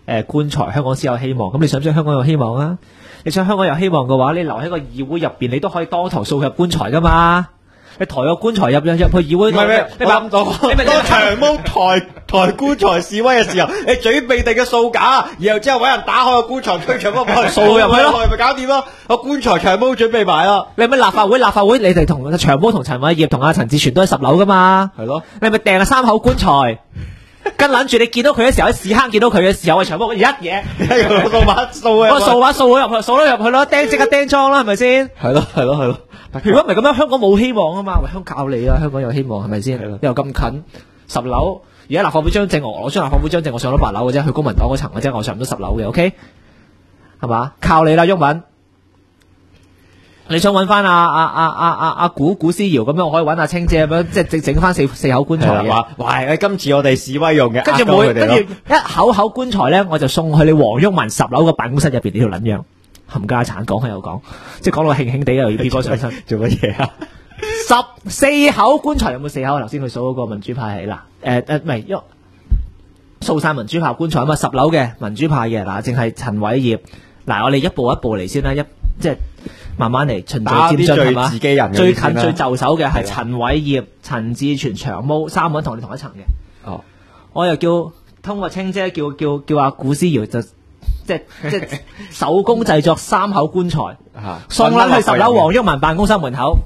棺材，香港先有希望。咁你想唔想香港有希望啊？你想香港有希望嘅話，你留喺個議會入邊，你都可以當頭掃入棺材噶嘛。你抬個棺材入去議會度，你諗到？ 你咪當長毛抬棺材示威嘅時候，你準備定嘅掃架，然後之後搵人打開個棺材，推長毛幫佢掃入去咯，咪搞掂咯。個棺材長毛準備埋咯。 你咪立法會，你哋同長毛同陳偉業同阿陳志全都係10樓噶嘛？ 係咯。 你咪掟個3口棺材，跟諗住你見到佢嘅時候喺屎坑見到佢嘅時候，長毛一嘢用掃把掃啊！ 我掃把掃咗入去，掃咗入去咯，即刻釘裝啦，係咪先？ 係咯。 如果唔係咁樣，香港冇希望啊嘛！喂，香港靠你啊，香港有希望係咪先？又咁近10樓，而家立法會張證我攞張立法會張證，我上到8樓嘅啫，去公民黨嗰層嘅啫，我上唔到10樓嘅 ，OK？ 係嘛？靠你啦，毓民！你想揾翻阿古思堯咁樣，我可以揾阿青姐咁樣，即係整翻四口棺材嘅。 喂，今次我哋示威用嘅， 跟住一口棺材咧，我就送去你黃毓民10樓嘅辦公室入邊呢條撚樣。冚家產講開又講，即係講到興興地又要 B 哥上身， 做乜嘢啊 ？14口棺材有冇4口？頭先佢數嗰個民主派係嗱，唔係，掃晒民主派棺材啊嘛，10樓嘅民主派嘅嗱，淨係陳偉業嗱，我哋一步一步嚟先啦，即係慢慢嚟循序漸進係嘛？最近最就手嘅係陳偉業、陳志全、長毛3個人同你同一層嘅。 哦， 我又叫通過青姐叫阿古思堯就。即係手工製作3口棺材，送撚去10樓黃毓民辦公室門口，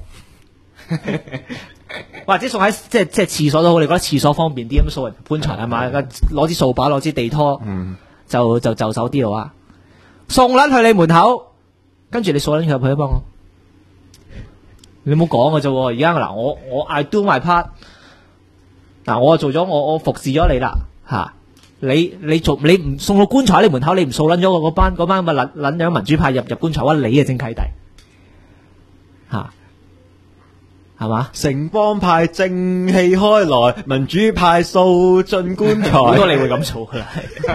或者送喺即係廁所都好，你覺得廁所方便啲咁掃人棺材係嘛？攞支掃把，攞支地拖，就手啲嘅話，送撚去你門口，跟住你掃撚佢入去啊嘛！你冇講嘅啫，而家嗱我 I do my part， 嗱我做咗我服侍咗你啦嚇。你唔送到棺材喺你門口，你唔掃撚咗嗰班咪撚樣民主派入棺材，你啊正契弟嚇，係嘛？ 城邦派正氣開來，民主派掃進棺材。 好多你會咁掃噶啦，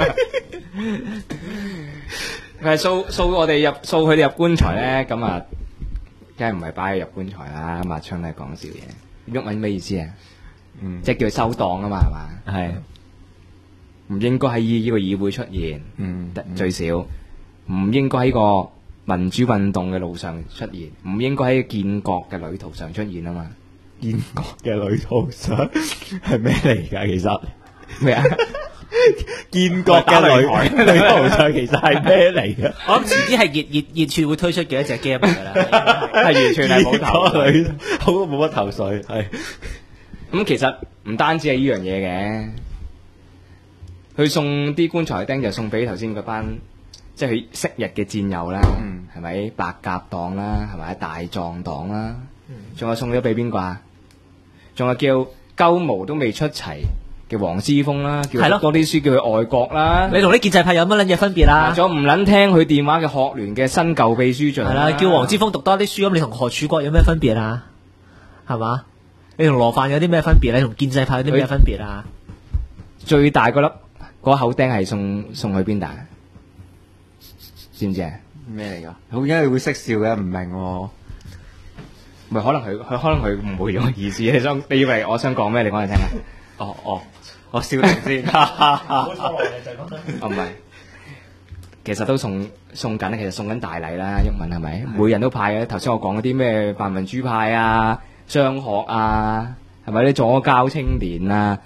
係掃我哋掃佢哋入棺材咧，咁啊，梗係唔係擺佢入棺材啦？咁阿昌都係講笑嘢。毓民咩意思啊？即係叫佢收檔啊嘛，係嘛？ 係。 唔應該喺呢個議會出現，最少唔應該喺個民主運動嘅路上出現，唔應該喺建國嘅旅途上出現啊嘛！ 建國嘅旅途上係咩嚟㗎？其實咩啊？建國嘅旅途上其實係咩嚟㗎？ 我諗遲啲係熱處會推出幾多隻 game 㗎啦，係完全係冇頭緒， 好冇乜頭緒係。 咁其實唔單止係呢樣嘢嘅。佢送啲棺材釘就送俾頭先嗰班，即係佢昔日嘅戰友啦，係咪白鴿黨啦，係咪大狀黨啦，仲有送咗俾邊個啊？仲有叫鳩毛都未出齊嘅黃之鋒啦，叫多啲書叫佢愛國啦。 你同啲建制派有乜撚嘢分別啊？ 仲唔撚聽佢電話嘅學聯嘅新舊秘書長係啦， 叫黃之鋒讀多啲書咁，你同何柱國有咩分別啊？係嘛？你同羅范有啲咩分別？你同建制派有啲咩分別啊？ 最大嗰粒。嗰口釘係送去邊度？知唔知啊？ 咩嚟㗎？好因為會識笑嘅，唔明喎。 咪可能佢唔會用意思。你以為我想講咩？你講嚟聽下。 哦，我笑定先。冇錯落嚟就係講。唔係，其實都送緊，其實送緊大禮啦。毓民係咪？每人都派嘅。頭先我講嗰啲咩泛民主派啊、商學啊，係咪啲左膠青年啊？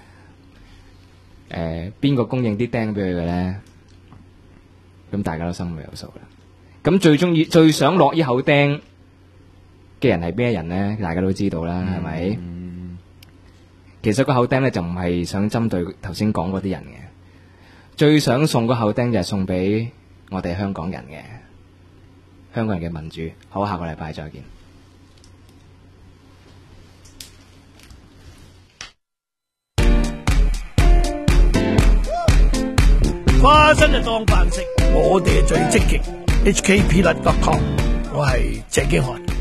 邊個供應啲釘俾佢嘅咧？咁大家都心裏有數啦。咁最想落呢口釘嘅人係咩人咧？大家都知道啦，係咪？其實個口釘咧就唔係想針對頭先講嗰啲人嘅，最想送個口釘就係送俾我哋香港人嘅，香港人嘅民主。好，下個禮拜再見。 花生就當飯食，我哋係最積極。HKPLUS.com， 我係鄭經翰。